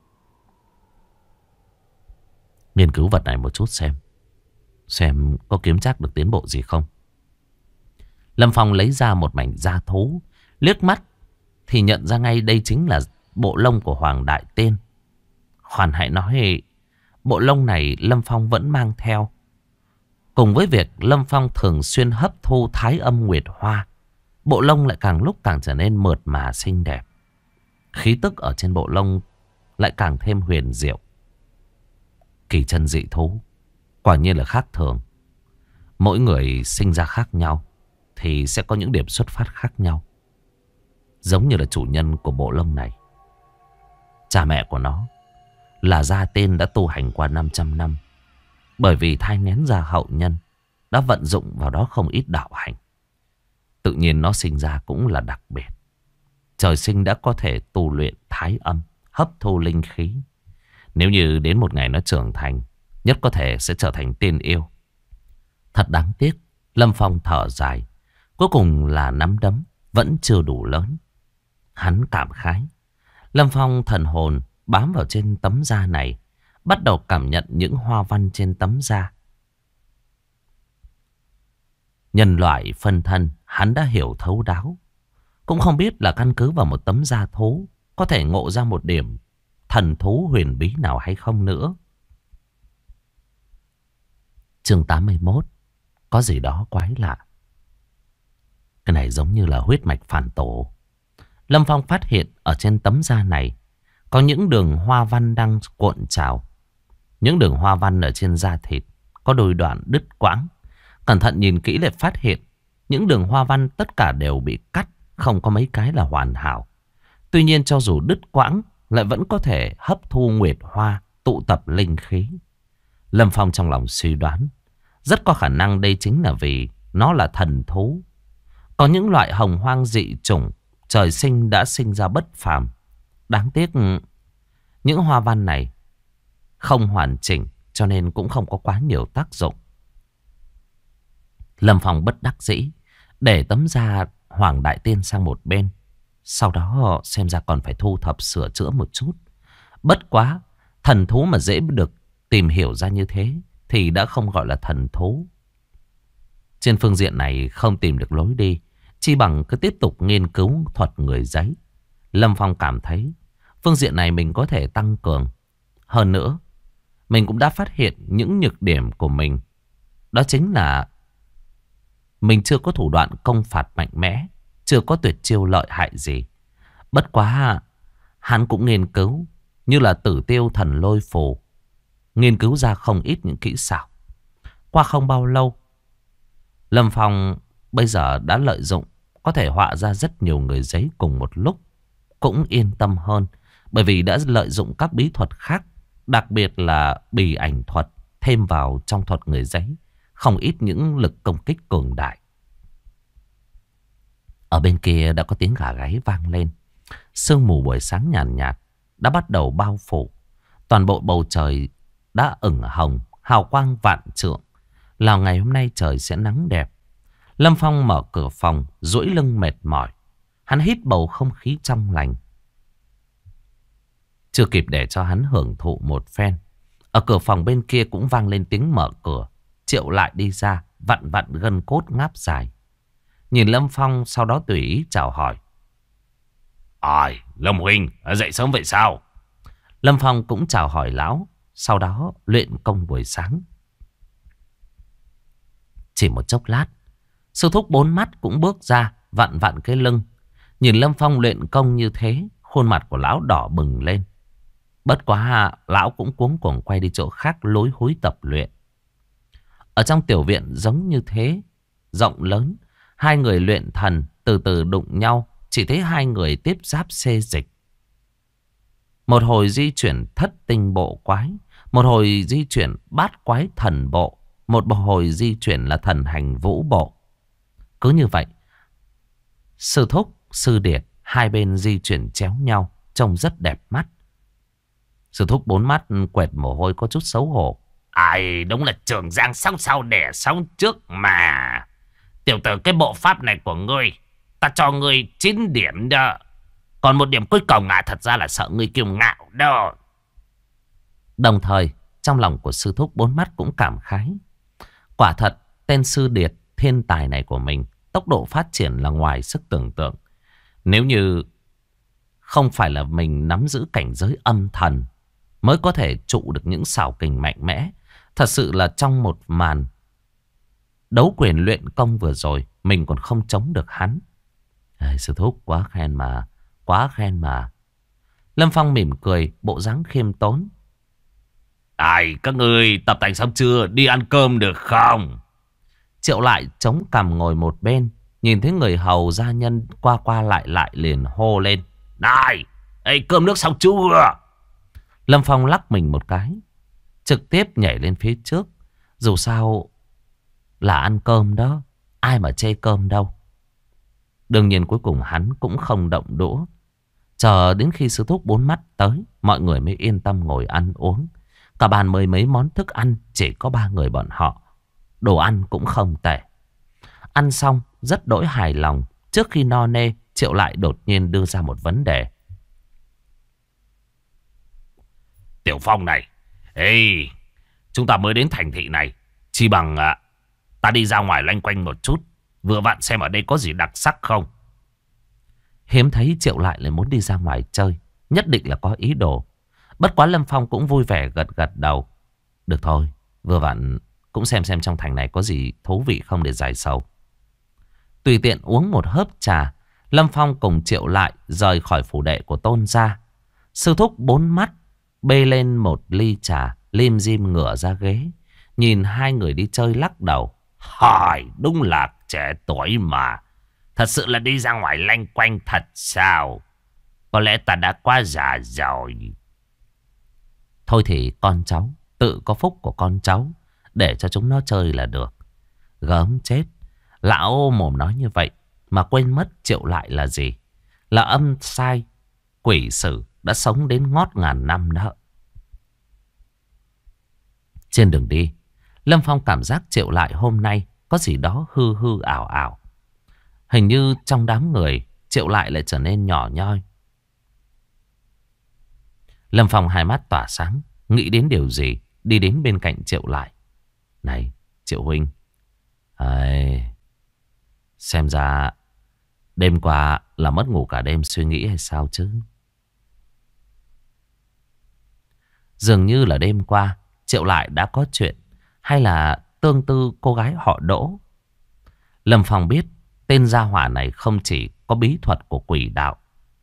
Nghiên cứu vật này một chút xem có kiếm trác được tiến bộ gì không. Lâm Phong lấy ra một mảnh da thú, liếc mắt thì nhận ra ngay đây chính là bộ lông của Hoàng Đại Tiên. Khoan hãy nói, bộ lông này Lâm Phong vẫn mang theo. Cùng với việc Lâm Phong thường xuyên hấp thu thái âm nguyệt hoa, bộ lông lại càng lúc càng trở nên mượt mà xinh đẹp. Khí tức ở trên bộ lông lại càng thêm huyền diệu. Kỳ chân dị thú quả nhiên là khác thường. Mỗi người sinh ra khác nhau thì sẽ có những điểm xuất phát khác nhau. Giống như là chủ nhân của bộ lông này, cha mẹ của nó là Gia Tên đã tu hành qua 500 năm. Bởi vì thai nghén ra hậu nhân, đã vận dụng vào đó không ít đạo hành. Tự nhiên nó sinh ra cũng là đặc biệt. Trời sinh đã có thể tu luyện thái âm, hấp thu linh khí. Nếu như đến một ngày nó trưởng thành, nhất có thể sẽ trở thành tiên yêu. Thật đáng tiếc, Lâm Phong thở dài. Cuối cùng là nắm đấm vẫn chưa đủ lớn. Hắn cảm khái. Lâm Phong thần hồn bám vào trên tấm da này, bắt đầu cảm nhận những hoa văn trên tấm da. Nhân loại phân thân hắn đã hiểu thấu đáo. Cũng không biết là căn cứ vào một tấm da thú có thể ngộ ra một điểm thần thú huyền bí nào hay không nữa. Chương 81. Có gì đó quái lạ. Cái này giống như là huyết mạch phản tổ. Lâm Phong phát hiện ở trên tấm da này có những đường hoa văn đang cuộn trào. Những đường hoa văn ở trên da thịt có đôi đoạn đứt quãng. Cẩn thận nhìn kỹ lại phát hiện những đường hoa văn tất cả đều bị cắt, không có mấy cái là hoàn hảo. Tuy nhiên cho dù đứt quãng lại vẫn có thể hấp thu nguyệt hoa, tụ tập linh khí. Lâm Phong trong lòng suy đoán, rất có khả năng đây chính là vì nó là thần thú. Có những loại hồng hoang dị chủng trời sinh đã sinh ra bất phàm. Đáng tiếc những hoa văn này không hoàn chỉnh, cho nên cũng không có quá nhiều tác dụng. Lâm Phong bất đắc dĩ để tấm da Hoàng Đại Tiên sang một bên. Sau đó xem ra còn phải thu thập sửa chữa một chút. Bất quá, thần thú mà dễ được tìm hiểu ra như thế thì đã không gọi là thần thú. Trên phương diện này không tìm được lối đi, chi bằng cứ tiếp tục nghiên cứu thuật người giấy. Lâm Phong cảm thấy phương diện này mình có thể tăng cường. Hơn nữa, mình cũng đã phát hiện những nhược điểm của mình. Đó chính là mình chưa có thủ đoạn công phạt mạnh mẽ, chưa có tuyệt chiêu lợi hại gì. Bất quá hắn cũng nghiên cứu, như là Tử Tiêu Thần Lôi Phù, nghiên cứu ra không ít những kỹ xảo. Qua không bao lâu, Lâm Phong bây giờ đã lợi dụng có thể họa ra rất nhiều người giấy cùng một lúc. Cũng yên tâm hơn, bởi vì đã lợi dụng các bí thuật khác, đặc biệt là bì ảnh thuật thêm vào trong thuật người giấy, không ít những lực công kích cường đại. Ở bên kia đã có tiếng gà gáy vang lên. Sương mù buổi sáng nhàn nhạt đã bắt đầu bao phủ. Toàn bộ bầu trời đã ửng hồng, hào quang vạn trượng. Là ngày hôm nay trời sẽ nắng đẹp. Lâm Phong mở cửa phòng, duỗi lưng mệt mỏi. Hắn hít bầu không khí trong lành. Chưa kịp để cho hắn hưởng thụ một phen, ở cửa phòng bên kia cũng vang lên tiếng mở cửa. Triệu Lại đi ra, vặn vặn gân cốt ngáp dài. Nhìn Lâm Phong, sau đó tùy ý chào hỏi. Ôi, Lâm Huynh, dậy sớm vậy sao? Lâm Phong cũng chào hỏi lão, sau đó luyện công buổi sáng. Chỉ một chốc lát, sư thúc bốn mắt cũng bước ra, vặn vặn cái lưng. Nhìn Lâm Phong luyện công như thế, khuôn mặt của lão đỏ bừng lên. Bất quá lão cũng cuống cuồng quay đi chỗ khác lối húi tập luyện. Ở trong tiểu viện giống như thế, rộng lớn, hai người luyện thần từ từ đụng nhau, chỉ thấy hai người tiếp giáp xê dịch. Một hồi di chuyển thất tinh bộ quái, một hồi di chuyển bát quái thần bộ, một hồi di chuyển là thần hành vũ bộ. Cứ như vậy, sư thúc, sư điệt, hai bên di chuyển chéo nhau, trông rất đẹp mắt. Sư thúc bốn mắt quẹt mồ hôi có chút xấu hổ. Ai, đúng là Trường Giang sóng sau đẻ sóng trước mà. Tiểu tử, cái bộ pháp này của ngươi, ta cho ngươi 9 điểm đó. Còn một điểm cuối cùng thật ra là sợ ngươi kiêu ngạo đó. Đồng thời trong lòng của sư thúc bốn mắt cũng cảm khái. Quả thật tên sư điệt thiên tài này của mình tốc độ phát triển là ngoài sức tưởng tượng. Nếu như không phải là mình nắm giữ cảnh giới âm thần mới có thể trụ được những xảo kình mạnh mẽ. Thật sự là trong một màn đấu quyền luyện công vừa rồi mình còn không chống được hắn. Sư thúc quá khen mà. Quá khen mà. Lâm Phong mỉm cười, bộ dáng khiêm tốn. Các ngươi tập tành xong chưa? Đi ăn cơm được không? Triệu lại chống cằm ngồi một bên. Nhìn thấy người hầu gia nhân qua qua lại liền hô lên. Này, cơm nước xong chưa? Lâm Phong lắc mình một cái, trực tiếp nhảy lên phía trước. Dù sao là ăn cơm đó, ai mà chê cơm đâu. Đương nhiên cuối cùng hắn cũng không động đũa. Chờ đến khi sư thúc bốn mắt tới, mọi người mới yên tâm ngồi ăn uống. Cả bàn mười mấy món thức ăn, chỉ có 3 người bọn họ. Đồ ăn cũng không tệ. Ăn xong rất đỗi hài lòng. Trước khi no nê, Triệu lại đột nhiên đưa ra một vấn đề. Tiểu Phong này, chúng ta mới đến thành thị này, chỉ bằng ta đi ra ngoài loanh quanh một chút, vừa vặn xem ở đây có gì đặc sắc không. Hiếm thấy Triệu lại muốn đi ra ngoài chơi, nhất định là có ý đồ. Bất quá Lâm Phong cũng vui vẻ gật gật đầu. Được thôi, vừa vặn cũng xem trong thành này có gì thú vị không để giải sầu. Tùy tiện uống một hớp trà, Lâm Phong cùng Triệu lại rời khỏi phủ đệ của Tôn gia. Sư thúc bốn mắt bê lên một ly trà, lim dim ngửa ra ghế, nhìn hai người đi chơi lắc đầu. Hỏi, đúng là trẻ tuổi mà. Thật sự là đi ra ngoài lanh quanh thật sao? Có lẽ ta đã quá già rồi. Thôi thì con cháu tự có phúc của con cháu, để cho chúng nó chơi là được. Gớm chết. Lão mồm nói như vậy mà quên mất Triệu lại là gì. Là âm sai quỷ sử đã sống đến ngót ngàn năm đó. Trên đường đi, Lâm Phong cảm giác Triệu lại hôm nay có gì đó hư hư ảo ảo. Hình như trong đám người, Triệu lại lại trở nên nhỏ nhoi. Lâm Phong hai mắt tỏa sáng, nghĩ đến điều gì, đi đến bên cạnh Triệu lại. Này, Triệu huynh. Xem ra đêm qua là mất ngủ cả đêm suy nghĩ hay sao chứ? Dường như là đêm qua Triệu lại đã có chuyện, hay là tương tư cô gái họ Đỗ. Lâm Phong biết tên gia hỏa này không chỉ có bí thuật của quỷ đạo,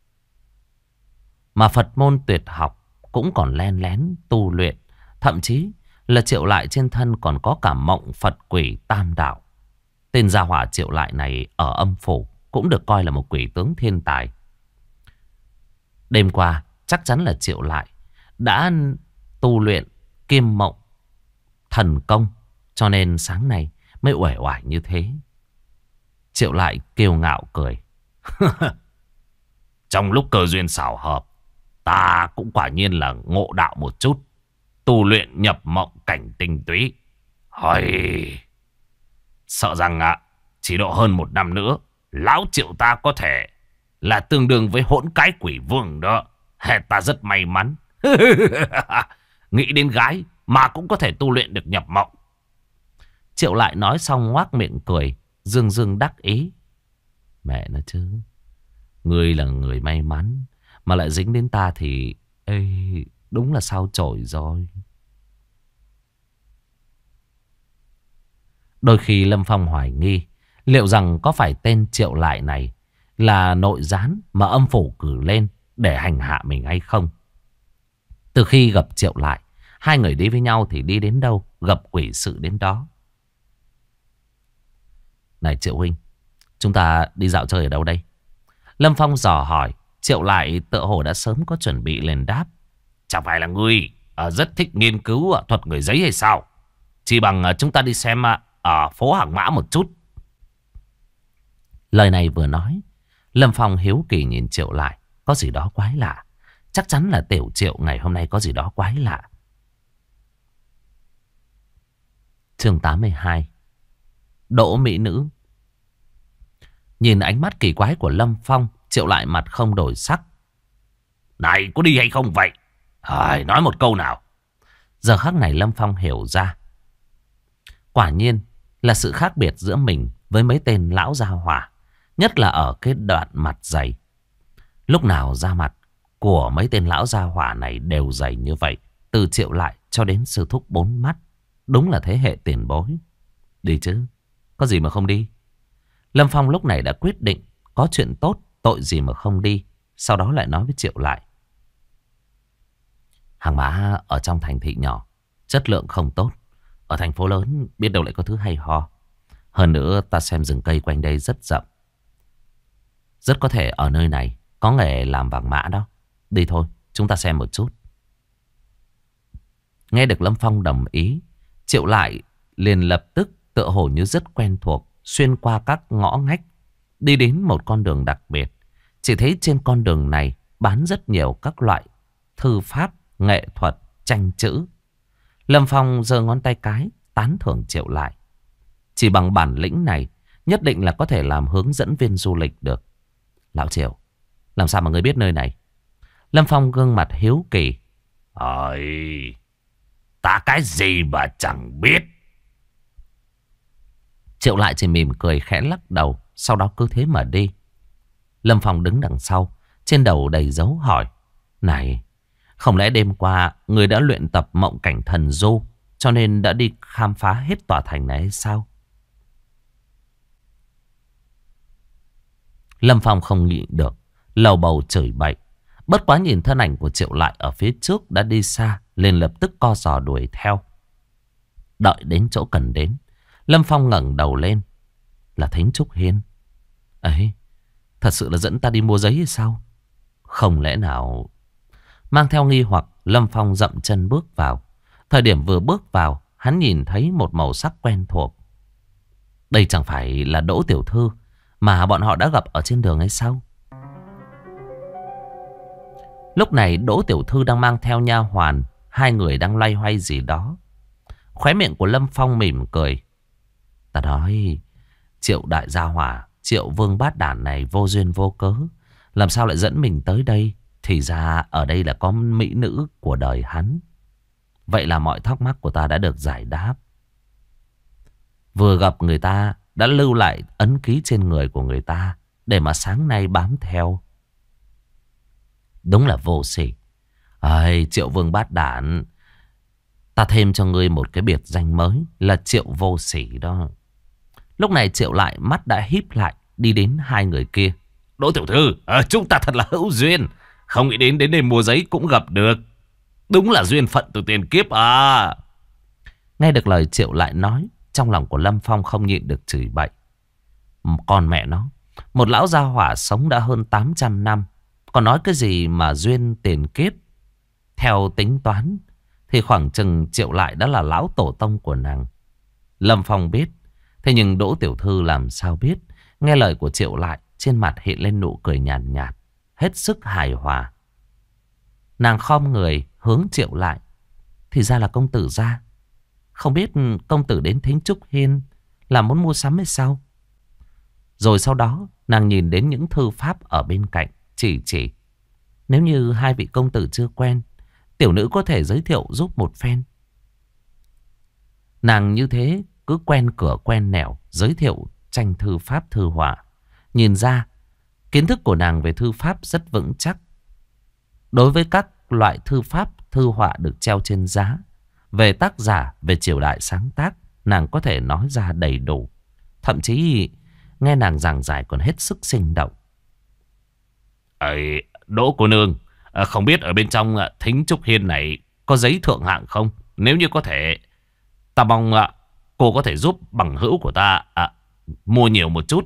mà Phật môn tuyệt học cũng còn len lén tu luyện. Thậm chí là Triệu lại trên thân còn có cả mộng Phật quỷ tam đạo. Tên gia hỏa Triệu lại này ở âm phủ cũng được coi là một quỷ tướng thiên tài. Đêm qua chắc chắn là Triệu lại đã tu luyện kim mộng thần công, cho nên sáng nay mới uể oải như thế. Triệu lại kiêu ngạo cười. Trong lúc cơ duyên xảo hợp, ta cũng quả nhiên là ngộ đạo một chút, tu luyện nhập mộng cảnh tinh túy. Hỏi, sợ rằng chỉ độ hơn 1 năm nữa, lão Triệu ta có thể là tương đương với hỗn cái quỷ vương đó. Ta rất may mắn. Nghĩ đến gái mà cũng có thể tu luyện được nhập mộng. Triệu lại nói xong ngoác miệng cười, dương dương đắc ý. Mẹ nó chứ, ngươi là người may mắn mà lại dính đến ta thì đúng là sao chổi rồi. Đôi khi Lâm Phong hoài nghi liệu rằng có phải tên Triệu lại này là nội gián mà âm phủ cử lên để hành hạ mình hay không. Từ khi gặp Triệu lại, hai người đi với nhau thì đi đến đâu gặp quỷ sự đến đó. Này Triệu huynh, chúng ta đi dạo chơi ở đâu đây? Lâm Phong dò hỏi. Triệu lại tựa hồ đã sớm có chuẩn bị liền đáp. Chẳng phải là ngươi rất thích nghiên cứu thuật người giấy hay sao? Chỉ bằng chúng ta đi xem ở phố Hàng Mã một chút. Lời này vừa nói, Lâm Phong hiếu kỳ nhìn Triệu lại. Có gì đó quái lạ. Chắc chắn là tiểu Triệu ngày hôm nay có gì đó quái lạ. Chương 82. Đỗ mỹ nữ. Nhìn ánh mắt kỳ quái của Lâm Phong, Triệu lại mặt không đổi sắc, Này có đi hay không vậy? Nói một câu nào. Giờ khắc này Lâm Phong hiểu ra. Quả nhiên là sự khác biệt giữa mình với mấy tên lão gia hỏa. Nhất là ở cái đoạn mặt dày. Lúc nào da mặt của mấy tên lão gia hỏa này đều dày như vậy. Từ Triệu Lại cho đến sư thúc 4 mắt. Đúng là thế hệ tiền bối. Đi chứ, có gì mà không đi. Lâm Phong lúc này đã quyết định có chuyện tốt, tội gì mà không đi. Sau đó lại nói với Triệu Lại. Hàng hóa ở trong thành thị nhỏ, chất lượng không tốt. Ở thành phố lớn biết đâu lại có thứ hay ho. Hơn nữa ta xem rừng cây quanh đây rất rộng. Rất có thể ở nơi này có nghề làm vàng mã đó. Đi thôi, chúng ta xem một chút. Nghe được Lâm Phong đồng ý, Triệu Lại liền lập tức tựa hồ như rất quen thuộc, xuyên qua các ngõ ngách, đi đến một con đường đặc biệt. Chỉ thấy trên con đường này bán rất nhiều các loại thư pháp, nghệ thuật, tranh chữ. Lâm Phong giơ ngón tay cái, tán thưởng Triệu Lại. Chỉ bằng bản lĩnh này, nhất định là có thể làm hướng dẫn viên du lịch được. Lão Triệu, làm sao mà ngươi biết nơi này? Lâm Phong gương mặt hiếu kỳ. Ta cái gì mà chẳng biết. Triệu Lại chỉ mỉm cười khẽ lắc đầu, sau đó cứ thế mà đi. Lâm Phong đứng đằng sau, trên đầu đầy dấu hỏi. Này, không lẽ đêm qua người đã luyện tập mộng cảnh thần du, cho nên đã đi khám phá hết tòa thành này hay sao? Lâm Phong không nhịn được, lầu bầu chửi bậy. Bất quá nhìn thân ảnh của Triệu Lại ở phía trước đã đi xa, liền lập tức co giò đuổi theo. Đợi đến chỗ cần đến, Lâm Phong ngẩng đầu lên. Là Thính Trúc Hiên. Ấy, thật sự là dẫn ta đi mua giấy hay sao? Không lẽ nào... Mang theo nghi hoặc, Lâm Phong dậm chân bước vào. Thời điểm vừa bước vào, hắn nhìn thấy một màu sắc quen thuộc. Đây chẳng phải là Đỗ tiểu thư mà bọn họ đã gặp ở trên đường hay sao? Lúc này Đỗ tiểu thư đang mang theo nha hoàn, hai người đang loay hoay gì đó. Khóe miệng của Lâm Phong mỉm cười. Ta nói, Triệu đại gia hỏa, Triệu vương bát đản này vô duyên vô cớ, làm sao lại dẫn mình tới đây? Thì ra ở đây là có mỹ nữ của đời hắn. Vậy là mọi thắc mắc của ta đã được giải đáp. Vừa gặp người ta đã lưu lại ấn ký trên người của người ta, để mà sáng nay bám theo. Đúng là vô sỉ. Triệu vương bát đản, ta thêm cho ngươi một cái biệt danh mới là Triệu vô sỉ đó. Lúc này Triệu Lại mắt đã híp lại, đi đến hai người kia. Đỗ tiểu thư, chúng ta thật là hữu duyên. Không nghĩ đến đêm mua giấy cũng gặp được. Đúng là duyên phận từ tiền kiếp à. Nghe được lời Triệu Lại nói, trong lòng của Lâm Phong không nhịn được chửi bậy. Con mẹ nó, một lão gia hỏa sống đã hơn 800 năm, còn nói cái gì mà duyên tiền kiếp. Theo tính toán thì khoảng chừng Triệu Lại đã là lão tổ tông của nàng. Lâm Phong biết, thế nhưng Đỗ tiểu thư làm sao biết. Nghe lời của Triệu Lại, trên mặt hiện lên nụ cười nhàn nhạt, hết sức hài hòa. Nàng khom người hướng Triệu Lại. Thì ra là công tử gia. Không biết công tử đến Thính Trúc Hiên là muốn mua sắm hay sao? Rồi sau đó nàng nhìn đến những thư pháp ở bên cạnh, chỉ. Nếu như hai vị công tử chưa quen, tiểu nữ có thể giới thiệu giúp một phen. Nàng như thế cứ quen cửa quen nẻo giới thiệu tranh thư pháp thư họa. Nhìn ra kiến thức của nàng về thư pháp rất vững chắc. Đối với các loại thư pháp thư họa được treo trên giá, về tác giả, về triều đại sáng tác, nàng có thể nói ra đầy đủ. Thậm chí nghe nàng giảng giải còn hết sức sinh động. Đỗ cô nương, không biết ở bên trong Thính Trúc Hiên này có giấy thượng hạng không? Nếu như có thể, ta mong cô có thể giúp bằng hữu của ta mua nhiều một chút.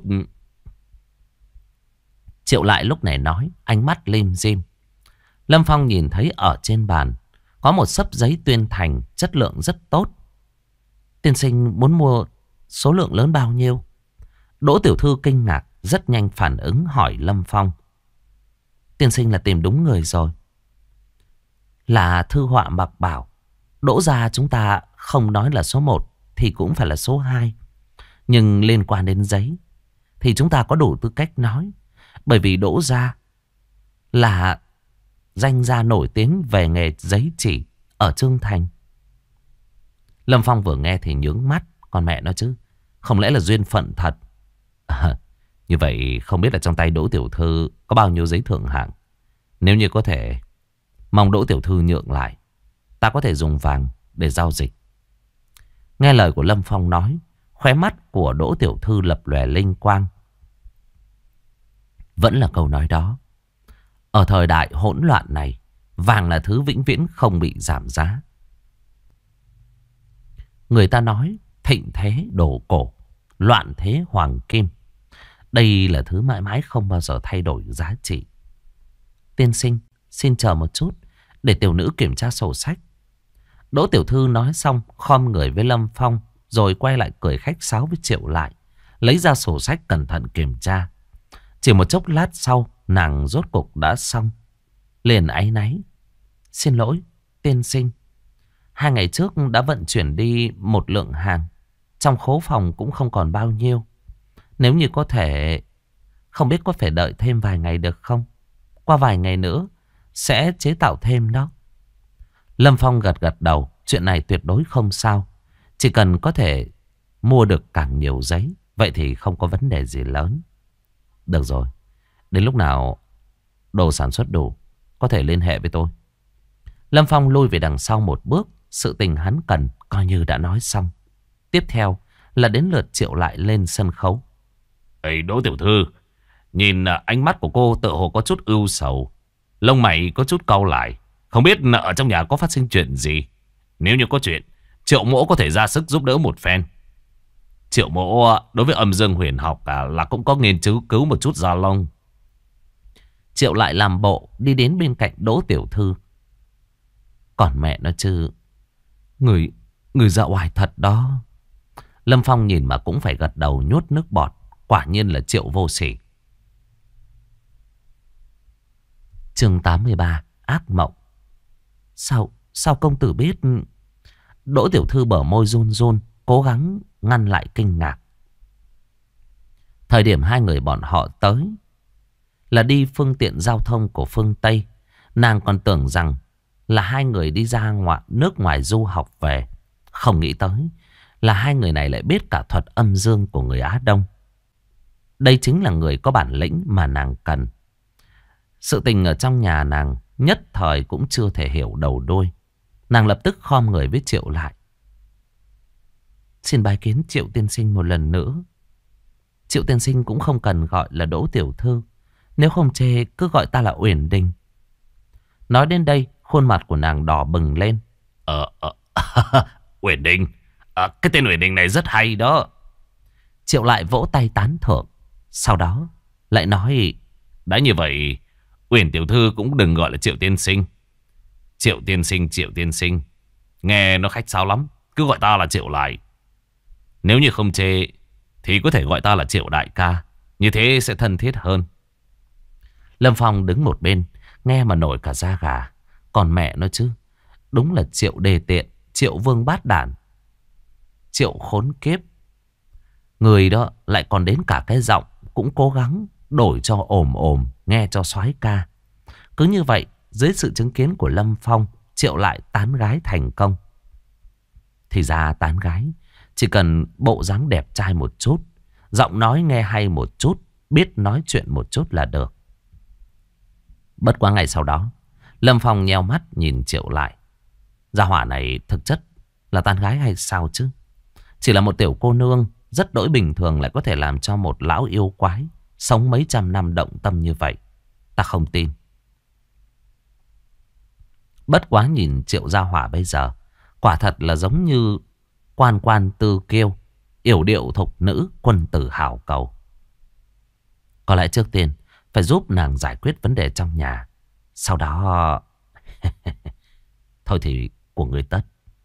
Triệu Lại lúc này nói, ánh mắt lim dim. Lâm Phong nhìn thấy ở trên bàn có một xấp giấy tuyên thành, chất lượng rất tốt. Tiên sinh muốn mua số lượng lớn bao nhiêu? Đỗ tiểu thư kinh ngạc, rất nhanh phản ứng hỏi Lâm Phong. Tiên sinh là tìm đúng người rồi. Là thư họa mặc bảo, Đỗ gia chúng ta không nói là số 1 thì cũng phải là số 2. Nhưng liên quan đến giấy thì chúng ta có đủ tư cách nói. Bởi vì Đỗ gia là danh gia nổi tiếng về nghề giấy chỉ ở Trương Thành. Lâm Phong vừa nghe thì nhướng mắt. Con mẹ nó chứ, không lẽ là duyên phận thật? Như vậy không biết là trong tay Đỗ tiểu thư có bao nhiêu giấy thượng hạng. Nếu như có thể, mong Đỗ tiểu thư nhượng lại. Ta có thể dùng vàng để giao dịch. Nghe lời của Lâm Phong nói, khóe mắt của Đỗ tiểu thư lập lòe linh quang. Vẫn là câu nói đó. Ở thời đại hỗn loạn này, vàng là thứ vĩnh viễn không bị giảm giá. Người ta nói thịnh thế đồ cổ, loạn thế hoàng kim. Đây là thứ mãi mãi không bao giờ thay đổi giá trị. Tiên sinh, xin chờ một chút để tiểu nữ kiểm tra sổ sách. Đỗ tiểu thư nói xong, khom người với Lâm Phong, rồi quay lại cười khách sáo với Triệu Lại, lấy ra sổ sách cẩn thận kiểm tra. Chỉ một chốc lát sau, nàng rốt cục đã xong. Liền áy náy: xin lỗi, tiên sinh. 2 ngày trước đã vận chuyển đi một lượng hàng. Trong khố phòng cũng không còn bao nhiêu. Nếu như có thể, không biết có phải đợi thêm vài ngày được không? Qua vài ngày nữa sẽ chế tạo thêm đó. Lâm Phong gật gật đầu. Chuyện này tuyệt đối không sao. Chỉ cần có thể mua được càng nhiều giấy, vậy thì không có vấn đề gì lớn. Được rồi, đến lúc nào đồ sản xuất đủ, có thể liên hệ với tôi. Lâm Phong lui về đằng sau một bước. Sự tình hắn cần coi như đã nói xong. Tiếp theo là đến lượt Triệu Lại lên sân khấu. Ê Đỗ tiểu thư, nhìn ánh mắt của cô tựa hồ có chút ưu sầu, lông mày có chút cau lại. Không biết ở trong nhà có phát sinh chuyện gì. Nếu như có chuyện, Triệu mỗ có thể ra sức giúp đỡ một phen. Triệu mỗ đối với âm dương huyền học là cũng có nghiên cứu một chút da lông. Triệu Lại làm bộ đi đến bên cạnh Đỗ tiểu thư. Còn mẹ nó chứ, người dạ oai thật đó. Lâm Phong nhìn mà cũng phải gật đầu nhốt nước bọt. Quả nhiên là Triệu vô sỉ. Chương 83, ác mộng. Sao công tử biết? Đỗ tiểu thư bờ môi run run, cố gắng ngăn lại kinh ngạc. Thời điểm 2 người bọn họ tới là đi phương tiện giao thông của phương Tây. Nàng còn tưởng rằng là 2 người đi ra nước ngoài du học về. Không nghĩ tới là 2 người này lại biết cả thuật âm dương của người Á Đông. Đây chính là người có bản lĩnh mà nàng cần. Sự tình ở trong nhà nàng nhất thời cũng chưa thể hiểu đầu đuôi. Nàng lập tức khom người với Triệu Lại. Xin bái kiến Triệu tiên sinh một lần nữa. Triệu tiên sinh cũng không cần gọi là Đỗ tiểu thư. Nếu không chê cứ gọi ta là Uyển Đình. Nói đến đây, khuôn mặt của nàng đỏ bừng lên. Uyển Đình, cái tên Uyển Đình này rất hay đó. Triệu Lại vỗ tay tán thưởng. Sau đó lại nói: đã như vậy, Uyển tiểu thư cũng đừng gọi là Triệu tiên sinh. Triệu tiên sinh, nghe nó khách sáo lắm. Cứ gọi ta là Triệu Lại. Nếu như không chê thì có thể gọi ta là Triệu đại ca. Như thế sẽ thân thiết hơn. Lâm Phong đứng một bên, nghe mà nổi cả da gà. Còn mẹ nó chứ, đúng là Triệu đề tiện, Triệu vương bát đản, Triệu khốn kiếp. Người đó lại còn đến cả cái giọng cũng cố gắng đổi cho ồm nghe cho soái ca. Cứ như vậy, dưới sự chứng kiến của Lâm Phong, Triệu lại tán gái thành công. Thì ra tán gái chỉ cần bộ dáng đẹp trai một chút, giọng nói nghe hay một chút, biết nói chuyện một chút là được. Bất quá ngày sau đó, Lâm Phong nheo mắt nhìn Triệu Lại. Gia hỏa này thực chất là tán gái hay sao chứ? Chỉ là một tiểu cô nương rất đỗi bình thường lại có thể làm cho một lão yêu quái sống mấy trăm năm động tâm như vậy. Ta không tin. Bất quá nhìn Triệu gia hỏa bây giờ, quả thật là giống như quan quan tư kiêu, yểu điệu thục nữ, quân tử hảo cầu. Có lẽ trước tiên phải giúp nàng giải quyết vấn đề trong nhà. Sau đó thôi thì của người tất.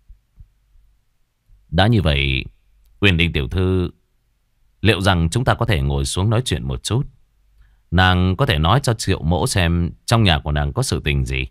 Đã như vậy, Uyển Đình tiểu thư, liệu rằng chúng ta có thể ngồi xuống nói chuyện một chút? Nàng có thể nói cho Triệu mỗ xem trong nhà của nàng có sự tình gì.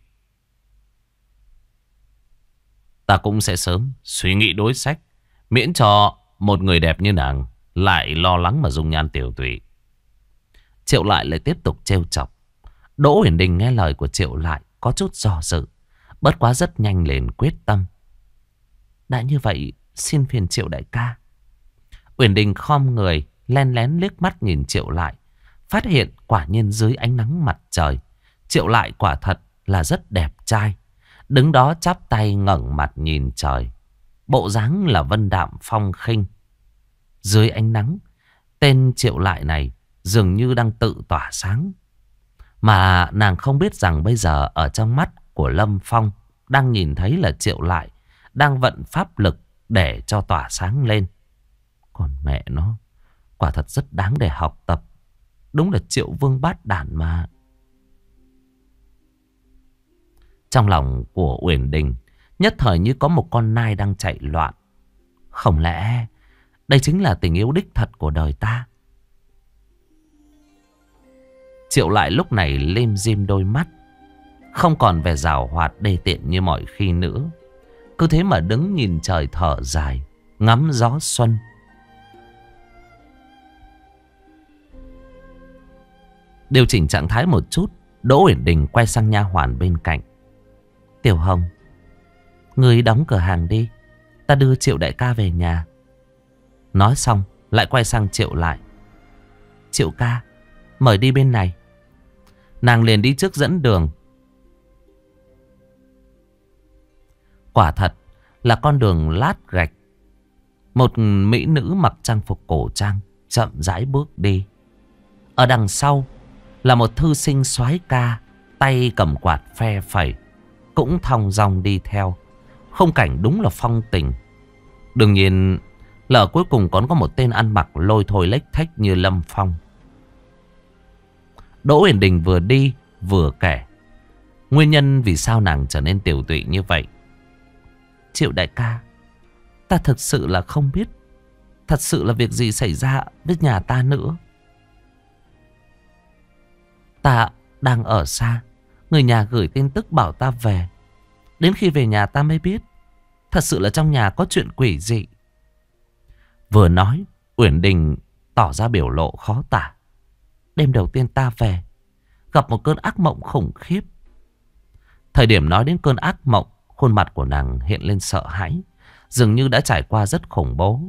Ta cũng sẽ sớm suy nghĩ đối sách, miễn cho một người đẹp như nàng lại lo lắng mà dung nhan tiểu tụy. Triệu lại tiếp tục trêu chọc. Đỗ Uyển Đình nghe lời của Triệu lại, có chút do dự. Bất quá rất nhanh liền quyết tâm. Đã như vậy, xin phiền Triệu đại ca. Uyển Đình khom người, len lén liếc mắt nhìn Triệu Lại. Phát hiện quả nhiên dưới ánh nắng mặt trời, Triệu Lại quả thật là rất đẹp trai. Đứng đó chắp tay ngẩng mặt nhìn trời. Bộ dáng là vân đạm phong khinh. Dưới ánh nắng, tên Triệu Lại này dường như đang tự tỏa sáng. Mà nàng không biết rằng bây giờ ở trong mắt của Lâm Phong đang nhìn thấy là Triệu Lại đang vận pháp lực để cho tỏa sáng lên. Còn mẹ nó, quả thật rất đáng để học tập. Đúng là Triệu Vương bát đản mà. Trong lòng của Uyển Đình nhất thời như có một con nai đang chạy loạn. Không lẽ đây chính là tình yêu đích thật của đời ta? Triệu Lại lúc này lim dim đôi mắt, không còn vẻ giảo hoạt đê tiện như mọi khi nữa. Cứ thế mà đứng nhìn trời thở dài, ngắm gió xuân. Điều chỉnh trạng thái một chút, Đỗ Uyển Đình quay sang nha hoàn bên cạnh. Tiểu Hồng, người đóng cửa hàng đi, ta đưa Triệu đại ca về nhà. Nói xong lại quay sang Triệu Lại. Triệu ca, mời đi bên này. Nàng liền đi trước dẫn đường. Quả thật là con đường lát gạch. Một mỹ nữ mặc trang phục cổ trang chậm rãi bước đi. Ở đằng sau là một thư sinh soái ca, tay cầm quạt phe phẩy, cũng thong dong đi theo. Khung cảnh đúng là phong tình. Đương nhiên là ở cuối cùng còn có một tên ăn mặc lôi thôi lếch thếch như Lâm Phong. Đỗ Uyển Đình vừa đi vừa kể nguyên nhân vì sao nàng trở nên tiểu tụy như vậy. Triệu đại ca, ta thực sự là không biết thật sự là việc gì xảy ra với nhà ta nữa. Ta đang ở xa, người nhà gửi tin tức bảo ta về. Đến khi về nhà ta mới biết thật sự là trong nhà có chuyện quỷ dị. Vừa nói, Uyển Đình tỏ ra biểu lộ khó tả. Đêm đầu tiên ta về, gặp một cơn ác mộng khủng khiếp. Thời điểm nói đến cơn ác mộng, khuôn mặt của nàng hiện lên sợ hãi, dường như đã trải qua rất khủng bố.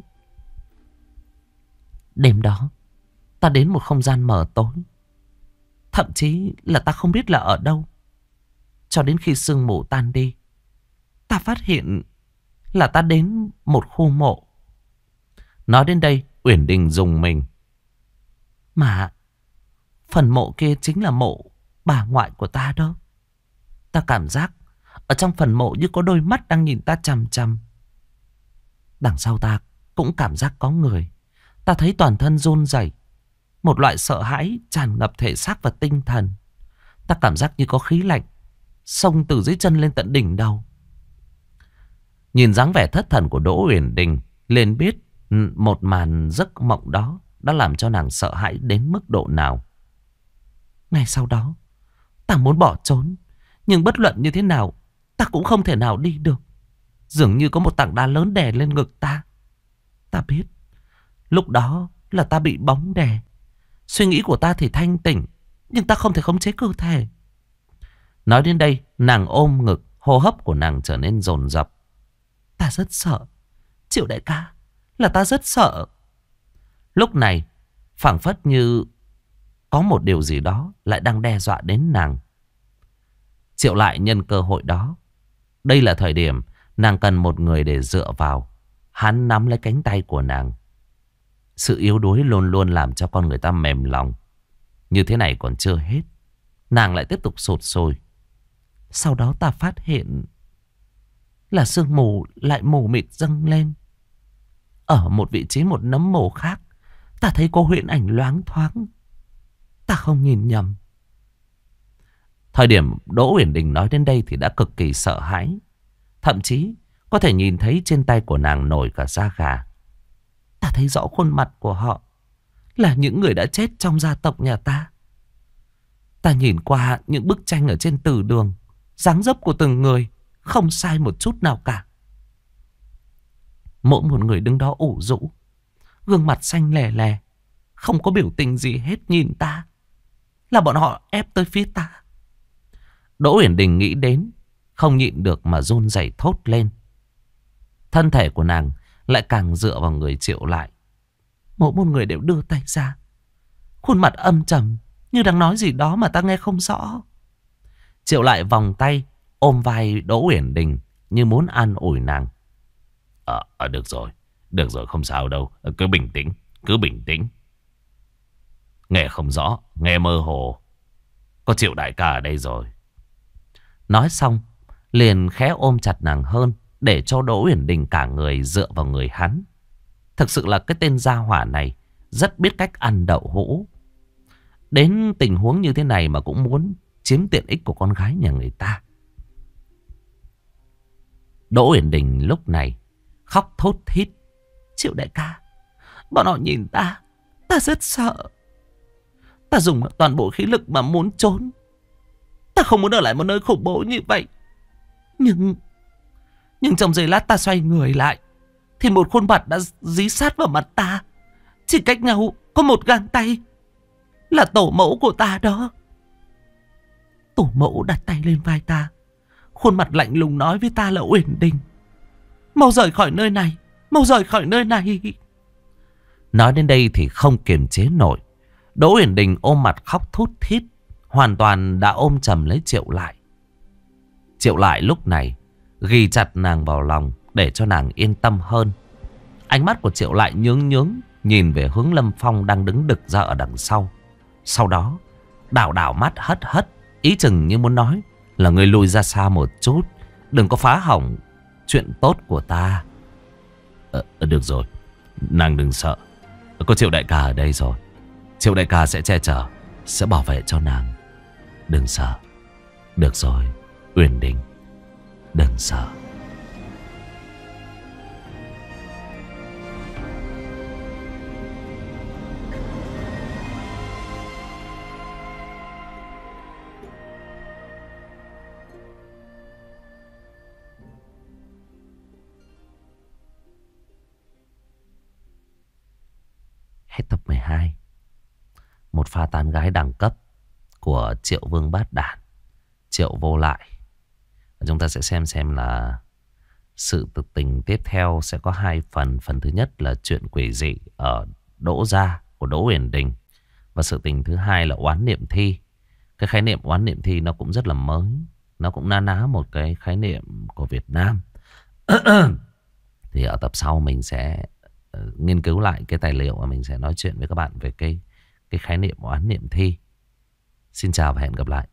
Đêm đó, ta đến một không gian mờ tối. Thậm chí là ta không biết là ở đâu. Cho đến khi sương mù tan đi, ta phát hiện là ta đến một khu mộ. Nói đến đây, Uyển Đình rùng mình. Mà phần mộ kia chính là mộ bà ngoại của ta đó. Ta cảm giác ở trong phần mộ như có đôi mắt đang nhìn ta chằm chằm. Đằng sau ta cũng cảm giác có người. Ta thấy toàn thân run rẩy, một loại sợ hãi tràn ngập thể xác và tinh thần. Ta cảm giác như có khí lạnh xông từ dưới chân lên tận đỉnh đầu. Nhìn dáng vẻ thất thần của Đỗ Uyển Đình, liền biết một màn giấc mộng đó đã làm cho nàng sợ hãi đến mức độ nào. Ngay sau đó, ta muốn bỏ trốn, nhưng bất luận như thế nào, ta cũng không thể nào đi được. Dường như có một tảng đá lớn đè lên ngực ta. Ta biết, lúc đó là ta bị bóng đè. Suy nghĩ của ta thì thanh tỉnh, nhưng ta không thể khống chế cơ thể. Nói đến đây, nàng ôm ngực, hô hấp của nàng trở nên dồn dập. Ta rất sợ, Triệu đại ca, là ta rất sợ. Lúc này, phảng phất như có một điều gì đó lại đang đe dọa đến nàng. Triệu Lại nhân cơ hội đó. Đây là thời điểm nàng cần một người để dựa vào. Hắn nắm lấy cánh tay của nàng. Sự yếu đuối luôn luôn làm cho con người ta mềm lòng. Như thế này còn chưa hết, nàng lại tiếp tục sụt sùi. Sau đó ta phát hiện là sương mù lại mù mịt dâng lên. Ở một vị trí một nấm mồ khác, ta thấy có huyễn ảnh loáng thoáng. Ta không nhìn nhầm. Thời điểm Đỗ Uyển Đình nói đến đây thì đã cực kỳ sợ hãi. Thậm chí có thể nhìn thấy trên tay của nàng nổi cả da gà. Ta thấy rõ khuôn mặt của họ là những người đã chết trong gia tộc nhà ta. Ta nhìn qua những bức tranh ở trên từ đường, dáng dấp của từng người không sai một chút nào cả. Mỗi một người đứng đó ủ rũ, gương mặt xanh lè lè, không có biểu tình gì hết nhìn ta. Là bọn họ ép tới phía ta. Đỗ Uyển Đình nghĩ đến, không nhịn được mà run rẩy thốt lên. Thân thể của nàng lại càng dựa vào người Triệu Lại. Mỗi một người đều đưa tay ra, khuôn mặt âm trầm như đang nói gì đó mà ta nghe không rõ. Triệu Lại vòng tay ôm vai Đỗ Uyển Đình như muốn an ủi nàng. Được rồi, không sao đâu. Cứ bình tĩnh, cứ bình tĩnh. Nghe không rõ, nghe mơ hồ. Có Triệu đại ca ở đây rồi. Nói xong, liền khẽ ôm chặt nàng hơn, để cho Đỗ Uyển Đình cả người dựa vào người hắn. Thực sự là cái tên gia hỏa này rất biết cách ăn đậu hũ. Đến tình huống như thế này mà cũng muốn chiếm tiện ích của con gái nhà người ta. Đỗ Uyển Đình lúc này khóc thốt thít. Triệu đại ca, bọn họ nhìn ta rất sợ. Ta dùng toàn bộ khí lực mà muốn trốn. Ta không muốn ở lại một nơi khủng bố như vậy. Nhưng trong giây lát ta xoay người lại, thì một khuôn mặt đã dí sát vào mặt ta. Chỉ cách nhau có một gang tay. Là tổ mẫu của ta đó. Tổ mẫu đặt tay lên vai ta, khuôn mặt lạnh lùng nói với ta là Uyển Đình, mau rời khỏi nơi này, mau rời khỏi nơi này. Nói đến đây thì không kiềm chế nổi, Đỗ Uyển Đình ôm mặt khóc thút thít, hoàn toàn đã ôm chầm lấy Triệu Lại. Triệu Lại lúc này ghi chặt nàng vào lòng để cho nàng yên tâm hơn. Ánh mắt của Triệu Lại nhướng nhướng nhìn về hướng Lâm Phong đang đứng đực ra ở đằng sau. Sau đó đảo đảo mắt hất hất, ý chừng như muốn nói là ngươi lùi ra xa một chút, đừng có phá hỏng chuyện tốt của ta. Được rồi, nàng đừng sợ. Có Triệu đại ca ở đây rồi. Triệu đại ca sẽ che chở, sẽ bảo vệ cho nàng. Đừng sợ. Được rồi, Uyển Đình, đừng sợ. Hết tập 12. Một pha tán gái đẳng cấp của Triệu Vương Bát Đản, Triệu Vô Lại. Và chúng ta sẽ xem là sự thực tình tiếp theo sẽ có 2 phần. Phần thứ nhất là chuyện quỷ dị ở Đỗ gia của Đỗ Uyển Đình, và sự tình thứ hai là oán niệm thi. Cái khái niệm oán niệm thi nó cũng rất là mới, nó cũng na ná một cái khái niệm của Việt Nam. Thì ở tập sau mình sẽ nghiên cứu lại cái tài liệu và mình sẽ nói chuyện với các bạn về cái khái niệm oán niệm thi. Xin chào và hẹn gặp lại.